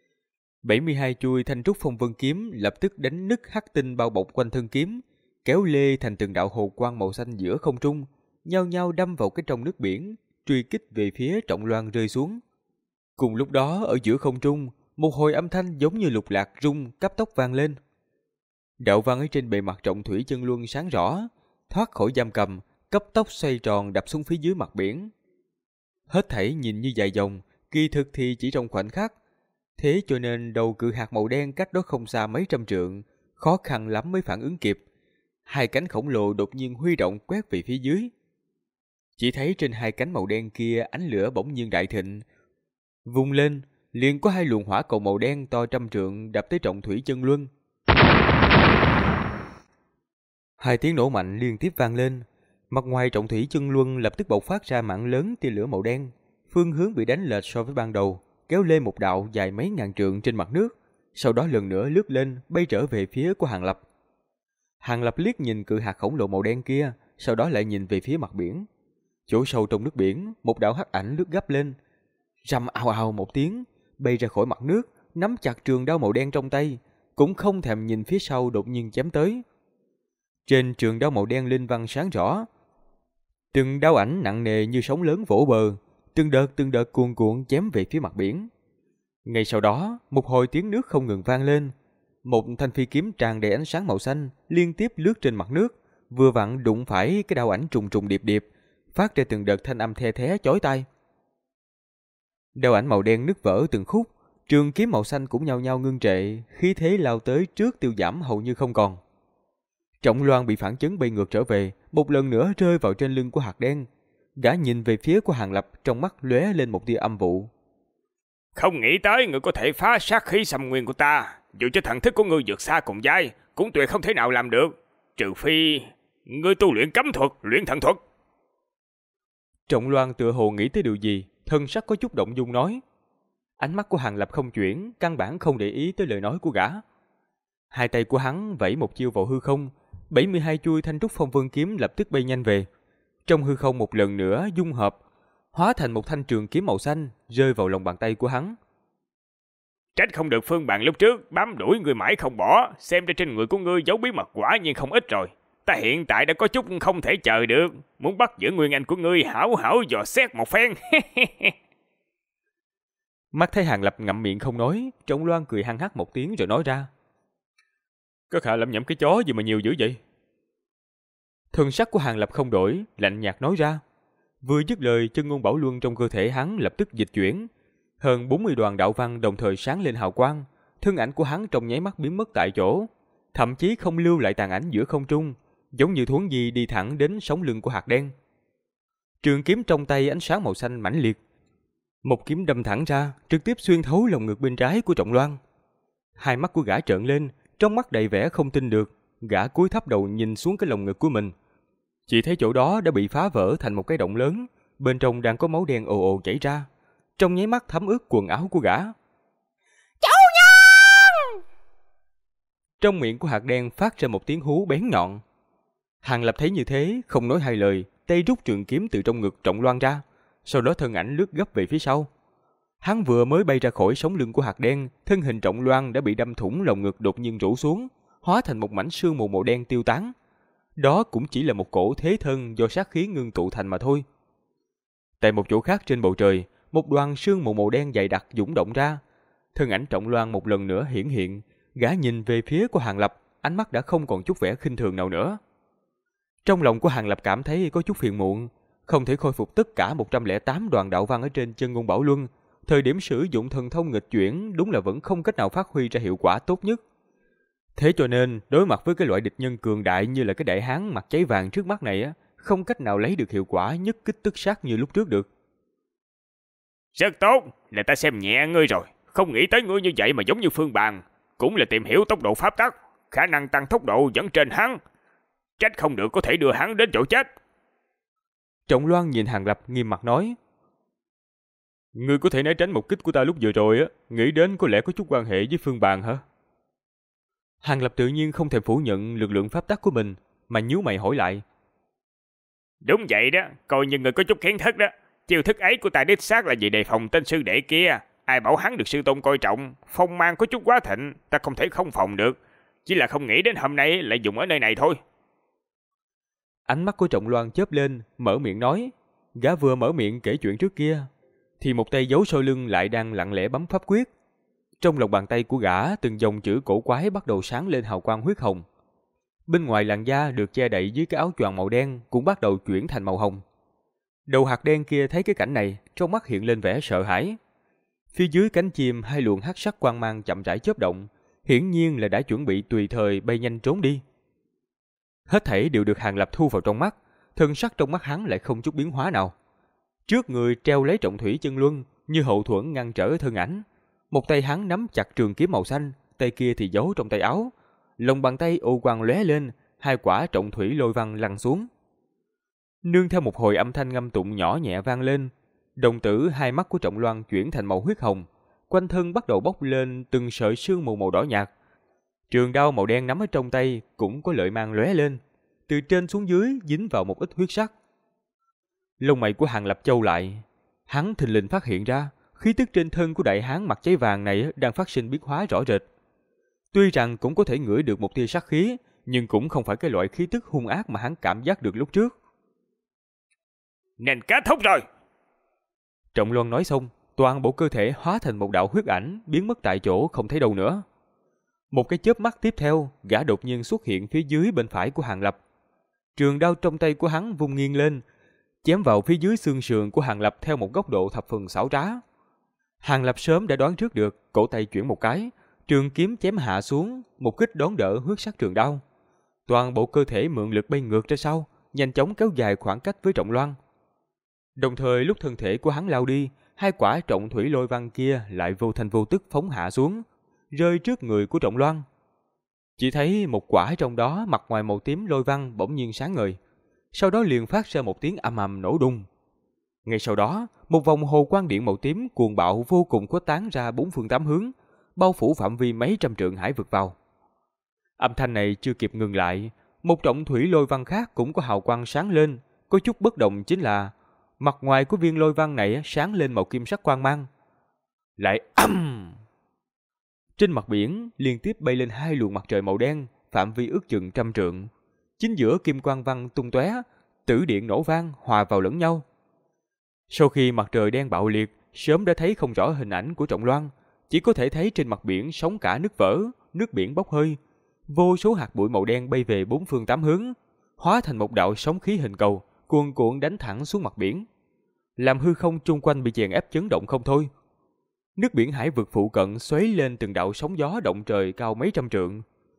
72 chuôi thanh trúc phong vân kiếm lập tức đánh nứt hắc tinh bao bọc quanh thân kiếm, kéo lê thành từng đạo hồ quang màu xanh giữa không trung, nhao nhao đâm vào cái trong nước biển, truy kích về phía Trọng Loan rơi xuống. Cùng lúc đó ở giữa không trung, một hồi âm thanh giống như lục lạc rung cấp tốc vang lên. Đạo văn ở trên bề mặt trọng thủy chân luân sáng rõ, thoát khỏi giam cầm, cấp tốc xoay tròn đập xuống phía dưới mặt biển. Hết thảy nhìn như dài dòng, kỳ thực thì chỉ trong khoảnh khắc. Thế cho nên đầu cự hạt màu đen cách đó không xa mấy trăm trượng, khó khăn lắm mới phản ứng kịp. Hai cánh khổng lồ đột nhiên huy động quét về phía dưới. Chỉ thấy trên hai cánh màu đen kia ánh lửa bỗng nhiên đại thịnh. Vung lên, liền có hai luồng hỏa cầu màu đen to trăm trượng đập tới trọng thủy chân luân. Hai tiếng nổ mạnh liên tiếp vang lên. Mặt ngoài trọng thủy chân luân lập tức bộc phát ra mảng lớn tia lửa màu đen. Phương hướng bị đánh lệch so với ban đầu, kéo lên một đạo dài mấy ngàn trượng trên mặt nước, sau đó lần nữa lướt lên, bay trở về phía của Hàng Lập. Hàng Lập liếc nhìn cự hạt khổng lồ màu đen kia, sau đó lại nhìn về phía mặt biển. Chỗ sâu trong nước biển, một đạo hắc ảnh lướt gấp lên, rầm ào ào một tiếng, bay ra khỏi mặt nước, nắm chặt trường đao màu đen trong tay, cũng không thèm nhìn phía sau đột nhiên chém tới. Trên trường đao màu đen linh văn sáng rõ, từng đao ảnh nặng nề như sóng lớn vỗ bờ, từng đợt cuồn cuộn chém về phía mặt biển. Ngay sau đó, một hồi tiếng nước không ngừng vang lên. Một thanh phi kiếm tràn đầy ánh sáng màu xanh liên tiếp lướt trên mặt nước, vừa vặn đụng phải cái đao ảnh trùng trùng điệp điệp, phát ra từng đợt thanh âm the thé chói tai. Đao ảnh màu đen nứt vỡ từng khúc, trường kiếm màu xanh cũng nhao nhao ngưng trệ, khí thế lao tới trước tiêu giảm hầu như không còn. Trọng Loan bị phản chấn bay ngược trở về, một lần nữa rơi vào trên lưng của hạt đen. Gã nhìn về phía của Hàng Lập, trong mắt lóe lên một tia âm vụ. Không nghĩ tới người có thể phá sát khí xâm nguyên của ta, dù cho thần thức của ngươi vượt xa cùng giai, cũng tuyệt không thể nào làm được, trừ phi ngươi tu luyện cấm thuật, luyện thần thuật. Trọng Loan tựa hồ nghĩ tới điều gì, thân sắc có chút động dung nói. Ánh mắt của Hàng Lập không chuyển, căn bản không để ý tới lời nói của gã. Hai tay của hắn vẫy một chiêu vào hư không, 72 chuôi thanh trúc phong vân kiếm lập tức bay nhanh về. Trong hư không một lần nữa dung hợp, hóa thành một thanh trường kiếm màu xanh, rơi vào lòng bàn tay của hắn. Trách không được Phương Bạn lúc trước bám đuổi ngươi mãi không bỏ, xem ra trên người của ngươi giấu bí mật quả nhiên không ít rồi. Ta hiện tại đã có chút không thể chờ được, muốn bắt giữ nguyên anh của ngươi hảo hảo dò xét một phen. Mắt thấy Hàng Lập ngậm miệng không nói, Trọng Loan cười hăng hắc một tiếng rồi nói ra. Các hạ lẩm nhẩm cái chó gì mà nhiều dữ vậy? Thân sắc của Hàng Lập không đổi, lạnh nhạt nói ra. Vừa dứt lời, chân ngôn bảo luân trong cơ thể hắn lập tức dịch chuyển. Hơn 40 đoàn đạo văn đồng thời sáng lên hào quang, thân ảnh của hắn trong nháy mắt biến mất tại chỗ. thậm chí không lưu lại tàn ảnh giữa không trung, giống như thuấn di đi thẳng đến sống lưng của hạt đen. Trường kiếm trong tay ánh sáng màu xanh mãnh liệt, một kiếm đâm thẳng ra, trực tiếp xuyên thấu lồng ngực bên trái của Trọng Loan. Hai mắt của gã trợn lên, trong mắt đầy vẻ không tin được, gã cúi thấp đầu nhìn xuống cái lồng ngực của mình. Chỉ thấy chỗ đó đã bị phá vỡ thành một cái động lớn, bên trong đang có máu đen ồ ồ chảy ra, trong nháy mắt thấm ướt quần áo của gã. Chủ nhân! Trong miệng của hạt đen phát ra một tiếng hú bén nhọn. Hàng Lập thấy như thế, không nói hai lời, tay rút trường kiếm từ trong ngực Trọng Loan ra, sau đó thân ảnh lướt gấp về phía sau. Hắn vừa mới bay ra khỏi sống lưng của hạt đen, thân hình Trọng Loan đã bị đâm thủng lồng ngực đột nhiên rũ xuống, hóa thành một mảnh sương mù màu đen tiêu tán. Đó cũng chỉ là một cổ thế thân do sát khí ngưng tụ thành mà thôi. Tại một chỗ khác trên bầu trời, một đoàn sương mù màu đen dày đặc dũng động ra. Thân ảnh Trọng Loan một lần nữa hiển hiện, gã nhìn về phía của Hàng Lập, ánh mắt đã không còn chút vẻ khinh thường nào nữa. Trong lòng của Hàng Lập cảm thấy có chút phiền muộn, không thể khôi phục tất cả 108 đoàn đạo văn ở trên chân ngôn bảo luân. Thời điểm sử dụng thần thông nghịch chuyển đúng là vẫn không cách nào phát huy ra hiệu quả tốt nhất. Thế cho nên, đối mặt với cái loại địch nhân cường đại như là cái đại hán mặt cháy vàng trước mắt này, không cách nào lấy được hiệu quả nhất kích tức sát như lúc trước được. Rất tốt, là ta xem nhẹ ngươi rồi. Không nghĩ tới ngươi như vậy mà giống như Phương Bàn. Cũng là tìm hiểu tốc độ pháp tắc, khả năng tăng tốc độ vẫn trên hắn. Trách không được có thể đưa hắn đến chỗ chết. Trọng Loan nhìn Hàng Lập nghiêm mặt nói. Ngươi có thể né tránh một kích của ta lúc vừa rồi, nghĩ đến có lẽ có chút quan hệ với Phương Bàn hả? Hàng Lập tự nhiên không thèm phủ nhận lực lượng pháp tắc của mình, mà nhíu mày hỏi lại. Đúng vậy đó, coi như ngươi có chút kiến thức đó. Chiêu thức ấy của ta đích xác là vì đề phòng tên sư đệ kia. Ai bảo hắn được sư tôn coi trọng, phong mang có chút quá thịnh, ta không thể không phòng được. Chỉ là không nghĩ đến hôm nay lại dùng ở nơi này thôi. Ánh mắt của Trọng Loan chớp lên, mở miệng nói. Gã vừa mở miệng kể chuyện trước kia, thì một tay giấu sau lưng lại đang lặng lẽ bấm pháp quyết. Trong lòng bàn tay của gã, từng dòng chữ cổ quái bắt đầu sáng lên hào quang huyết hồng. Bên ngoài làn da được che đậy dưới cái áo choàng màu đen cũng bắt đầu chuyển thành màu hồng. Đầu hạt đen kia thấy cái cảnh này, trong mắt hiện lên vẻ sợ hãi. Phía dưới cánh chim hai luồng hắc sắc quang mang chậm rãi chớp động, hiển nhiên là đã chuẩn bị tùy thời bay nhanh trốn đi. Hết thảy đều được Hàng Lập thu vào trong mắt, thân sắc trong mắt hắn lại không chút biến hóa nào. Trước người treo lấy trọng thủy chân luân, như hậu thuẫn ngăn trở thân ảnh. Một tay hắn nắm chặt trường kiếm màu xanh, tay kia thì giấu trong tay áo. Lòng bàn tay ô quang lóe lên, hai quả trọng thủy lôi văn lăn xuống. Nương theo một hồi âm thanh ngâm tụng nhỏ nhẹ vang lên, đồng tử hai mắt của Trọng Loan chuyển thành màu huyết hồng, quanh thân bắt đầu bốc lên từng sợi sương mù màu đỏ nhạt. Trường đao màu đen nắm ở trong tay cũng có lợi mang lóe lên, từ trên xuống dưới dính vào một ít huyết sắc. Lông mày của Hàng Lập chau lại, hắn thình lình phát hiện ra khí tức trên thân của đại hán mặt cháy vàng này đang phát sinh biến hóa rõ rệt. Tuy rằng cũng có thể ngửi được một tia sát khí, nhưng cũng không phải cái loại khí tức hung ác mà hắn cảm giác được lúc trước. Nên kết thúc rồi. Trọng Loan nói xong, toàn bộ cơ thể hóa thành một đạo huyết ảnh, biến mất tại chỗ không thấy đâu nữa. Một cái chớp mắt tiếp theo, gã đột nhiên xuất hiện phía dưới bên phải của Hàng Lập. Trường đao trong tay của hắn vung nghiêng lên, chém vào phía dưới xương sườn của Hàng Lập theo một góc độ thập phần xảo trá. Hàng Lập sớm đã đoán trước được, cổ tay chuyển một cái, trường kiếm chém hạ xuống, một kích đón đỡ huyết sắc trường đao. Toàn bộ cơ thể mượn lực bay ngược ra sau, nhanh chóng kéo dài khoảng cách với Trọng Loan. Đồng thời lúc thân thể của hắn lao đi, hai quả trọng thủy lôi văn kia lại vô thanh vô tức phóng hạ xuống, rơi trước người của Trọng Loan. Chỉ thấy một quả trong đó mặt ngoài màu tím lôi văn bỗng nhiên sáng ngời, sau đó liền phát ra một tiếng ầm ầm nổ đùng. Ngay sau đó, một vòng hồ quang điện màu tím cuồng bạo vô cùng khuếch tán ra bốn phương tám hướng, bao phủ phạm vi mấy trăm trượng hải vực vào. Âm thanh này chưa kịp ngừng lại, một trọng thủy lôi văn khác cũng có hào quang sáng lên. Có chút bất đồng chính là mặt ngoài của viên lôi văn này sáng lên màu kim sắc quang mang. Lại trên mặt biển liên tiếp bay lên hai luồng mặt trời màu đen, phạm vi ước chừng 100 trượng. Chính giữa kim quang văn tung tóe, tử điện nổ vang hòa vào lẫn nhau. Sau khi mặt trời đen bạo liệt, sớm đã thấy không rõ hình ảnh của Trọng Loan, chỉ có thể thấy trên mặt biển sóng cả nứt vỡ, nước biển bốc hơi, vô số hạt bụi màu đen bay về bốn phương tám hướng, hóa thành một đạo sóng khí hình cầu, cuồn cuộn đánh thẳng xuống mặt biển, làm hư không chung quanh bị chèn ép chấn động không thôi. Nước biển hải vực phụ cận xoáy lên từng đạo sóng gió động trời cao mấy trăm trượng,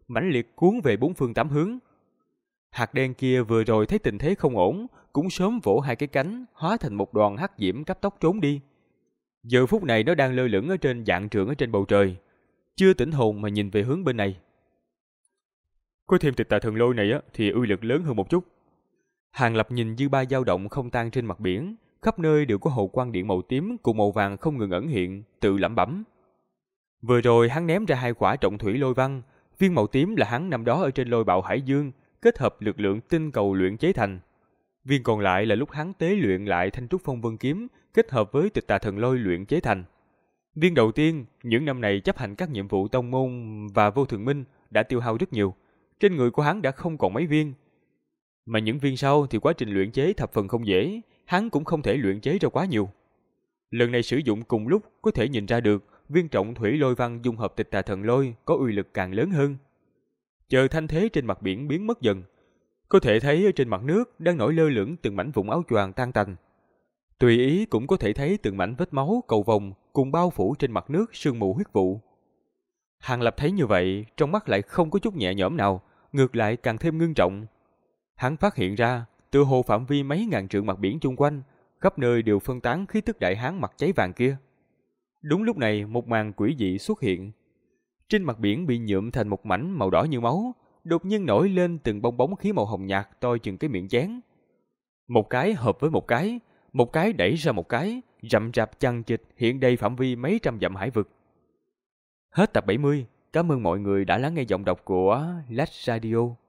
mãnh liệt cuốn về bốn phương tám hướng. Hạt đen kia vừa rồi thấy tình thế không ổn, cũng sớm vỗ hai cái cánh, hóa thành một đoàn hắc diễm cấp tốc trốn đi. Giờ phút này nó đang lơ lửng ở trên vạn trượng ở trên bầu trời, chưa tỉnh hồn mà nhìn về hướng bên này. Có thêm tịch tà thần lôi này thì uy lực lớn hơn một chút. Hàng Lập nhìn dư ba dao động không tan trên mặt biển, khắp nơi đều có hồ quang điện màu tím cùng màu vàng không ngừng ẩn hiện, tự lẩm bẩm. Vừa rồi hắn ném ra 2 quả trọng thủy lôi văn, viên màu tím là hắn năm đó ở trên lôi bạo hải dương kết hợp lực lượng tinh cầu luyện chế thành. Viên còn lại là lúc hắn tế luyện lại thanh trúc phong vân kiếm kết hợp với tịch tà thần lôi luyện chế thành. Viên đầu tiên, những năm này chấp hành các nhiệm vụ tông môn và vô thường minh đã tiêu hao rất nhiều. Trên người của hắn đã không còn mấy viên. Mà những viên sau thì quá trình luyện chế thập phần không dễ, hắn cũng không thể luyện chế ra quá nhiều. Lần này sử dụng cùng lúc có thể nhìn ra được viên trọng thủy lôi văn dung hợp tịch tà thần lôi có uy lực càng lớn hơn. Chờ thanh thế trên mặt biển biến mất dần, có thể thấy ở trên mặt nước đang nổi lơ lửng từng mảnh vụn áo choàng tan tành. Tùy ý cũng có thể thấy từng mảnh vết máu cầu vồng cùng bao phủ trên mặt nước sương mù huyết vụ. Hàng Lập thấy như vậy, trong mắt lại không có chút nhẹ nhõm nào, ngược lại càng thêm ngưng trọng. Hắn phát hiện ra, tựa hồ phạm vi mấy ngàn trượng mặt biển chung quanh, khắp nơi đều phân tán khí tức đại hán mặt cháy vàng kia. Đúng lúc này, một màn quỷ dị xuất hiện. Trên mặt biển bị nhuộm thành một mảnh màu đỏ như máu, đột nhiên nổi lên từng bong bóng khí màu hồng nhạt to chừng cái miệng chén. Một cái hợp với một cái đẩy ra một cái, rậm rạp chằng chịt hiện đầy phạm vi mấy trăm dặm hải vực. Hết tập 70, cảm ơn mọi người đã lắng nghe giọng đọc của Lách Radio.